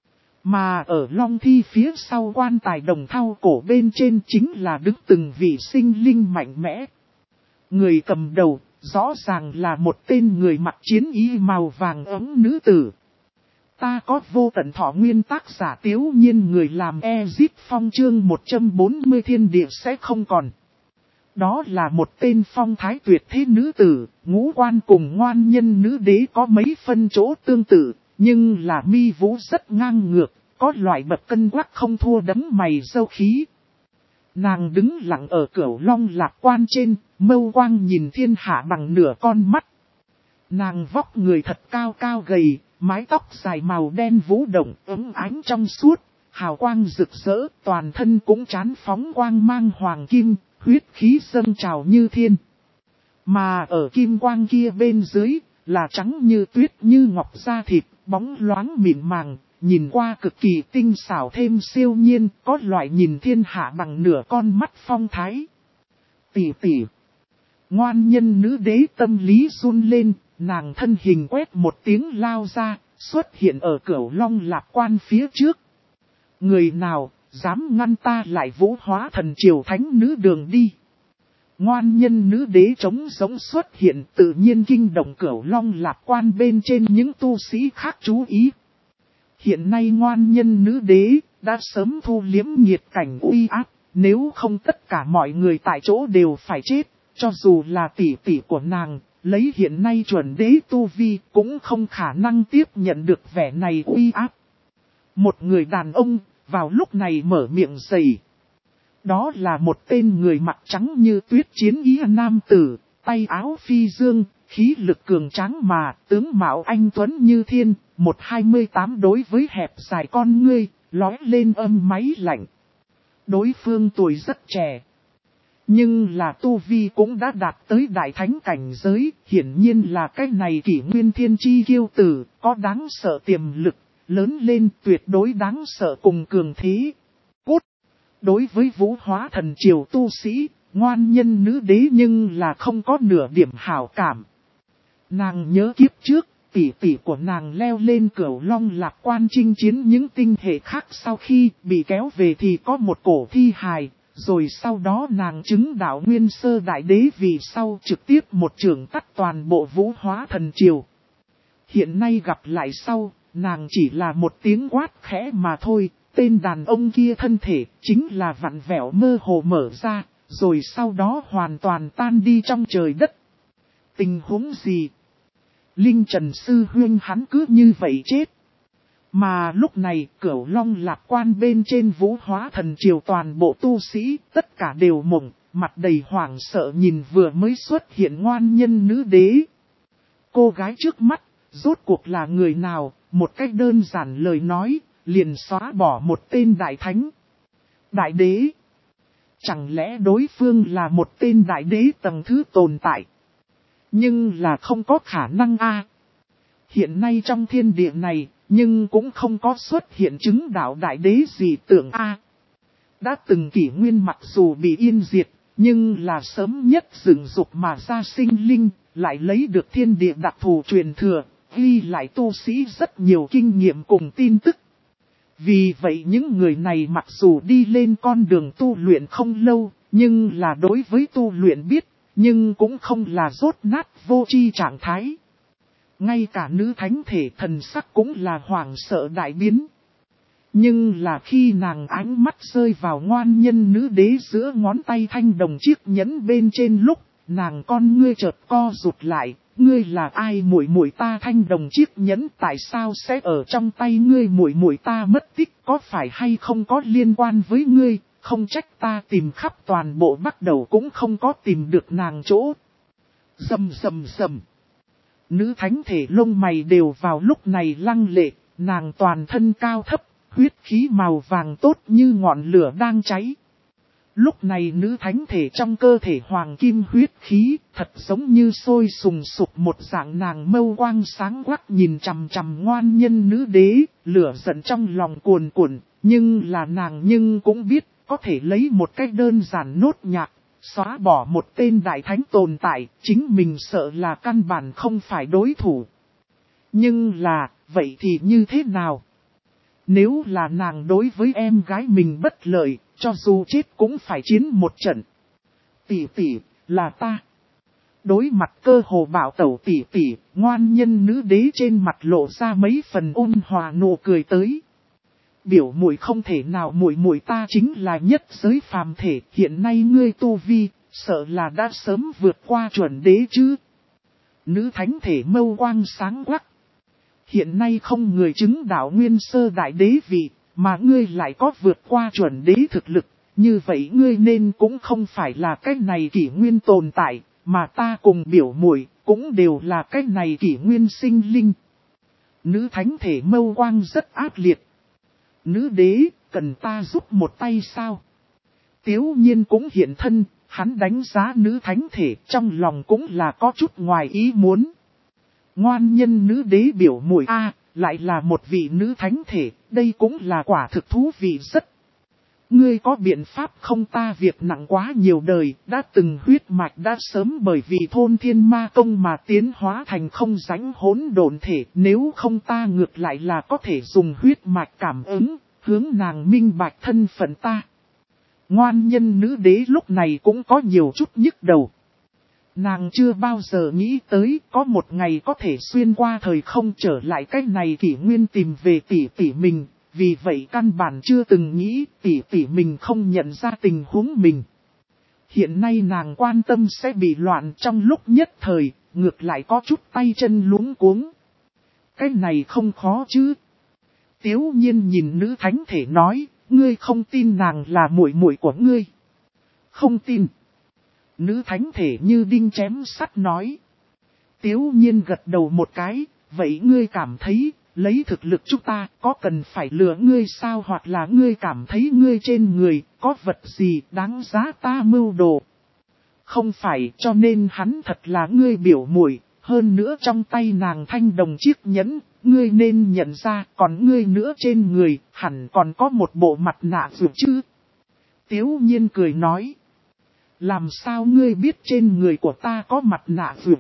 Mà ở long thi phía sau quan tài đồng thau cổ bên trên chính là đứng từng vị sinh linh mạnh mẽ. Người cầm đầu, rõ ràng là một tên người mặc chiến y màu vàng ấm nữ tử. Ta có vô tận thọ nguyên tác giả Tiếu Nhiên người làm Ezip Phong chương một trăm bốn mươi thiên địa sẽ không còn. Đó là một tên phong thái tuyệt thế nữ tử, ngũ quan cùng ngoan nhân nữ đế có mấy phân chỗ tương tự, nhưng là mi vũ rất ngang ngược, có loại bậc cân quắc không thua đấm mày râu khí. Nàng đứng lặng ở Cửu Long Lạp Quan trên, mâu quang nhìn thiên hạ bằng nửa con mắt. Nàng vóc người thật cao cao gầy, mái tóc dài màu đen vũ động, ấm ánh trong suốt, hào quang rực rỡ, toàn thân cũng chán phóng quang mang hoàng kim, huyết khí dâng trào như thiên. Mà ở kim quang kia bên dưới, là trắng như tuyết như ngọc da thịt, bóng loáng mịn màng, nhìn qua cực kỳ tinh xảo thêm siêu nhiên, có loại nhìn thiên hạ bằng nửa con mắt phong thái. Tỷ tỷ. Ngoan nhân nữ đế tâm lý run lên, nàng thân hình quét một tiếng lao ra, xuất hiện ở Cửu Long Lạp Quan phía trước. Người nào, dám ngăn ta lại Vũ Hóa Thần Triều thánh nữ đường đi. Ngoan nhân nữ đế trống giống xuất hiện tự nhiên kinh động Cửu Long Lạp Quan bên trên những tu sĩ khác chú ý. Hiện nay ngoan nhân nữ đế đã sớm thu liếm nhiệt cảnh uy áp, nếu không tất cả mọi người tại chỗ đều phải chết, cho dù là tỷ tỷ của nàng, lấy hiện nay chuẩn đế tu vi cũng không khả năng tiếp nhận được vẻ này uy áp. Một người đàn ông vào lúc này mở miệng dày. Đó là một tên người mặc trắng như tuyết chiến ý nam tử, tay áo phi dương, khí lực cường tráng mà, tướng mạo anh tuấn như thiên, một hai mươi tám đối với hẹp dài con ngươi, lói lên âm máy lạnh. Đối phương tuổi rất trẻ, nhưng là tu vi cũng đã đạt tới đại thánh cảnh giới, hiển nhiên là cái này kỷ nguyên thiên chi kiêu tử, có đáng sợ tiềm lực, lớn lên tuyệt đối đáng sợ cùng cường thế. Cút! Đối với Vũ Hóa Thần Triều tu sĩ, ngoan nhân nữ đế nhưng là không có nửa điểm hảo cảm. Nàng nhớ kiếp trước, tỷ tỷ của nàng leo lên Cửu Long Lạp Quan chinh chiến những tinh hệ khác sau khi bị kéo về thì có một cổ thi hài, rồi sau đó nàng chứng đạo nguyên sơ đại đế vì sau trực tiếp một trường tắt toàn bộ Vũ Hóa Thần Triều. Hiện nay gặp lại sau, nàng chỉ là một tiếng quát khẽ mà thôi, tên đàn ông kia thân thể chính là vặn vẹo mơ hồ mở ra, rồi sau đó hoàn toàn tan đi trong trời đất. Tình huống gì? Linh Trần Sư Huynh hắn cứ như vậy chết. Mà lúc này Cửu Long Lạp Quan bên trên Vũ Hóa Thần Triều toàn bộ tu sĩ tất cả đều mộng, mặt đầy hoảng sợ nhìn vừa mới xuất hiện ngoan nhân nữ đế. Cô gái trước mắt, rốt cuộc là người nào, một cách đơn giản lời nói, liền xóa bỏ một tên đại thánh. Đại đế. Chẳng lẽ đối phương là một tên đại đế tầng thứ tồn tại? Nhưng là không có khả năng a. Hiện nay trong thiên địa này, nhưng cũng không có xuất hiện chứng đạo đại đế gì tưởng a. Đã từng kỷ nguyên mặc dù bị yên diệt, nhưng là sớm nhất dựng dục mà ra sinh linh, lại lấy được thiên địa đặc thù truyền thừa, ghi lại tu sĩ rất nhiều kinh nghiệm cùng tin tức. Vì vậy những người này mặc dù đi lên con đường tu luyện không lâu, nhưng là đối với tu luyện biết, nhưng cũng không là rốt nát vô tri trạng thái. Ngay cả nữ thánh thể thần sắc cũng là hoảng sợ đại biến. Nhưng là khi nàng ánh mắt rơi vào ngoan nhân nữ đế giữa ngón tay thanh đồng chiếc nhẫn bên trên lúc, nàng con ngươi chợt co rụt lại, ngươi là ai muội muội ta thanh đồng chiếc nhẫn tại sao sẽ ở trong tay ngươi muội muội ta mất tích có phải hay không có liên quan với ngươi, không trách ta tìm khắp toàn bộ bắt đầu cũng không có tìm được nàng chỗ. Rầm rầm rầm. Nữ thánh thể lông mày đều vào lúc này lăng lệ, nàng toàn thân cao thấp, huyết khí màu vàng tốt như ngọn lửa đang cháy. Lúc này nữ thánh thể trong cơ thể hoàng kim huyết khí, thật giống như sôi sùng sục một dạng nàng mâu quang sáng quắc nhìn chằm chằm ngoan nhân nữ đế, lửa giận trong lòng cuồn cuộn, nhưng là nàng nhưng cũng biết, có thể lấy một cách đơn giản nốt nhạc, xóa bỏ một tên đại thánh tồn tại, chính mình sợ là căn bản không phải đối thủ. Nhưng là, vậy thì như thế nào? Nếu là nàng đối với em gái mình bất lợi, cho dù chết cũng phải chiến một trận. Tỷ tỷ, là ta. Đối mặt cơ hồ bảo tẩu tỷ tỷ, ngoan nhân nữ đế trên mặt lộ ra mấy phần ôn hòa nụ cười tới. Biểu muội không thể nào muội muội ta chính là nhất giới phàm thể, hiện nay ngươi tu vi, sợ là đã sớm vượt qua chuẩn đế chứ. Nữ thánh thể mâu quang sáng quắc. Hiện nay không người chứng đạo nguyên sơ đại đế vị, mà ngươi lại có vượt qua chuẩn đế thực lực, như vậy ngươi nên cũng không phải là cái này kỷ nguyên tồn tại, mà ta cùng biểu muội cũng đều là cái này kỷ nguyên sinh linh. Nữ thánh thể mâu quang rất ác liệt. Nữ đế, cần ta giúp một tay sao? Tiếu nhiên cũng hiện thân, hắn đánh giá nữ thánh thể trong lòng cũng là có chút ngoài ý muốn. Ngoan nhân nữ đế biểu muội a, lại là một vị nữ thánh thể, đây cũng là quả thực thú vị rất. Ngươi có biện pháp không ta việc nặng quá nhiều đời, đã từng huyết mạch đã sớm bởi vì thôn thiên ma công mà tiến hóa thành không rãnh hỗn độn thể, nếu không ta ngược lại là có thể dùng huyết mạch cảm ứng, hướng nàng minh bạch thân phận ta. Ngoan nhân nữ đế lúc này cũng có nhiều chút nhức đầu. Nàng chưa bao giờ nghĩ tới có một ngày có thể xuyên qua thời không trở lại cách này kỷ nguyên tìm về tỷ tỷ mình, vì vậy căn bản chưa từng nghĩ tỷ tỷ mình không nhận ra tình huống mình. Hiện nay nàng quan tâm sẽ bị loạn trong lúc nhất thời, ngược lại có chút tay chân luống cuống. Cái này không khó chứ. Tiếu nhiên nhìn nữ thánh thể nói, ngươi không tin nàng là muội muội của ngươi. Không tin. Nữ thánh thể như đinh chém sắt nói. Tiếu nhiên gật đầu một cái, vậy ngươi cảm thấy, lấy thực lực chúng ta có cần phải lừa ngươi sao hoặc là ngươi cảm thấy ngươi trên người có vật gì đáng giá ta mưu đồ. Không phải cho nên hắn thật là ngươi biểu muội, hơn nữa trong tay nàng thanh đồng chiếc nhẫn, ngươi nên nhận ra còn ngươi nữa trên người hẳn còn có một bộ mặt nạ dược chứ. Tiếu nhiên cười nói. Làm sao ngươi biết trên người của ta có mặt nạ vượt?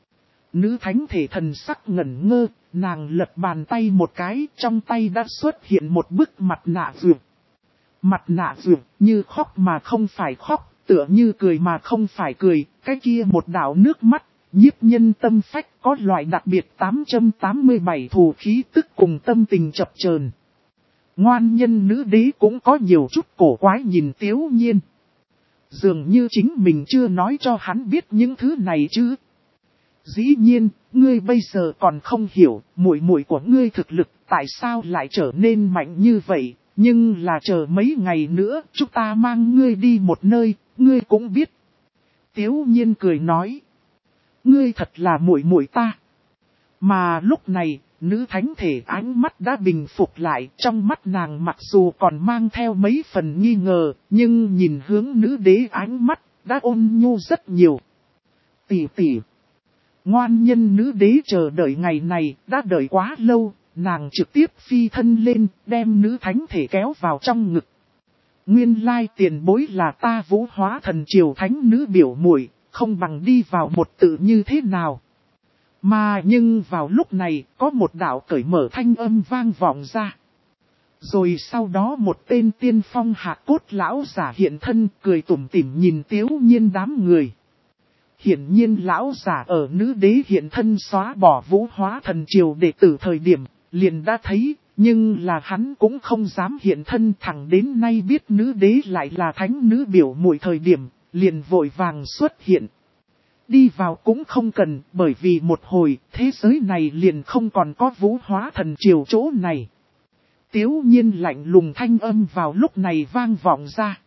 Nữ thánh thể thần sắc ngẩn ngơ, nàng lật bàn tay một cái, trong tay đã xuất hiện một bức mặt nạ vượt. Mặt nạ vượt như khóc mà không phải khóc, tựa như cười mà không phải cười, cái kia một đạo nước mắt, nhiếp nhân tâm phách có loại đặc biệt tám trăm tám mươi bảy thù khí tức cùng tâm tình chập chờn. Ngoan nhân nữ đế cũng có nhiều chút cổ quái nhìn Tiếu nhiên. Dường như chính mình chưa nói cho hắn biết những thứ này chứ. Dĩ nhiên, ngươi bây giờ còn không hiểu, muội muội của ngươi thực lực tại sao lại trở nên mạnh như vậy, nhưng là chờ mấy ngày nữa, chúng ta mang ngươi đi một nơi, ngươi cũng biết. Tiếu nhiên cười nói, ngươi thật là muội muội ta. Mà lúc này, nữ thánh thể ánh mắt đã bình phục lại, trong mắt nàng mặc dù còn mang theo mấy phần nghi ngờ, nhưng nhìn hướng nữ đế ánh mắt, đã ôn nhu rất nhiều. Tỷ tỷ, ngoan nhân nữ đế chờ đợi ngày này, đã đợi quá lâu, nàng trực tiếp phi thân lên, đem nữ thánh thể kéo vào trong ngực. Nguyên lai tiền bối là ta Vũ Hóa Thần Triều thánh nữ biểu muội, không bằng đi vào một tự như thế nào. Mà nhưng vào lúc này, có một đạo cởi mở thanh âm vang vọng ra. Rồi sau đó một tên tiên phong hạ cốt lão giả hiện thân, cười tủm tỉm nhìn Tiếu Nhiên đám người. Hiển nhiên lão giả ở nữ đế hiện thân xóa bỏ Vũ Hóa Thần Triều đệ tử thời điểm, liền đã thấy, nhưng là hắn cũng không dám hiện thân, thẳng đến nay biết nữ đế lại là thánh nữ biểu muội thời điểm, liền vội vàng xuất hiện. Đi vào cũng không cần, bởi vì một hồi, thế giới này liền không còn có Vũ Hóa Thần Triều chỗ này. Tiếu Nhiên lạnh lùng thanh âm vào lúc này vang vọng ra.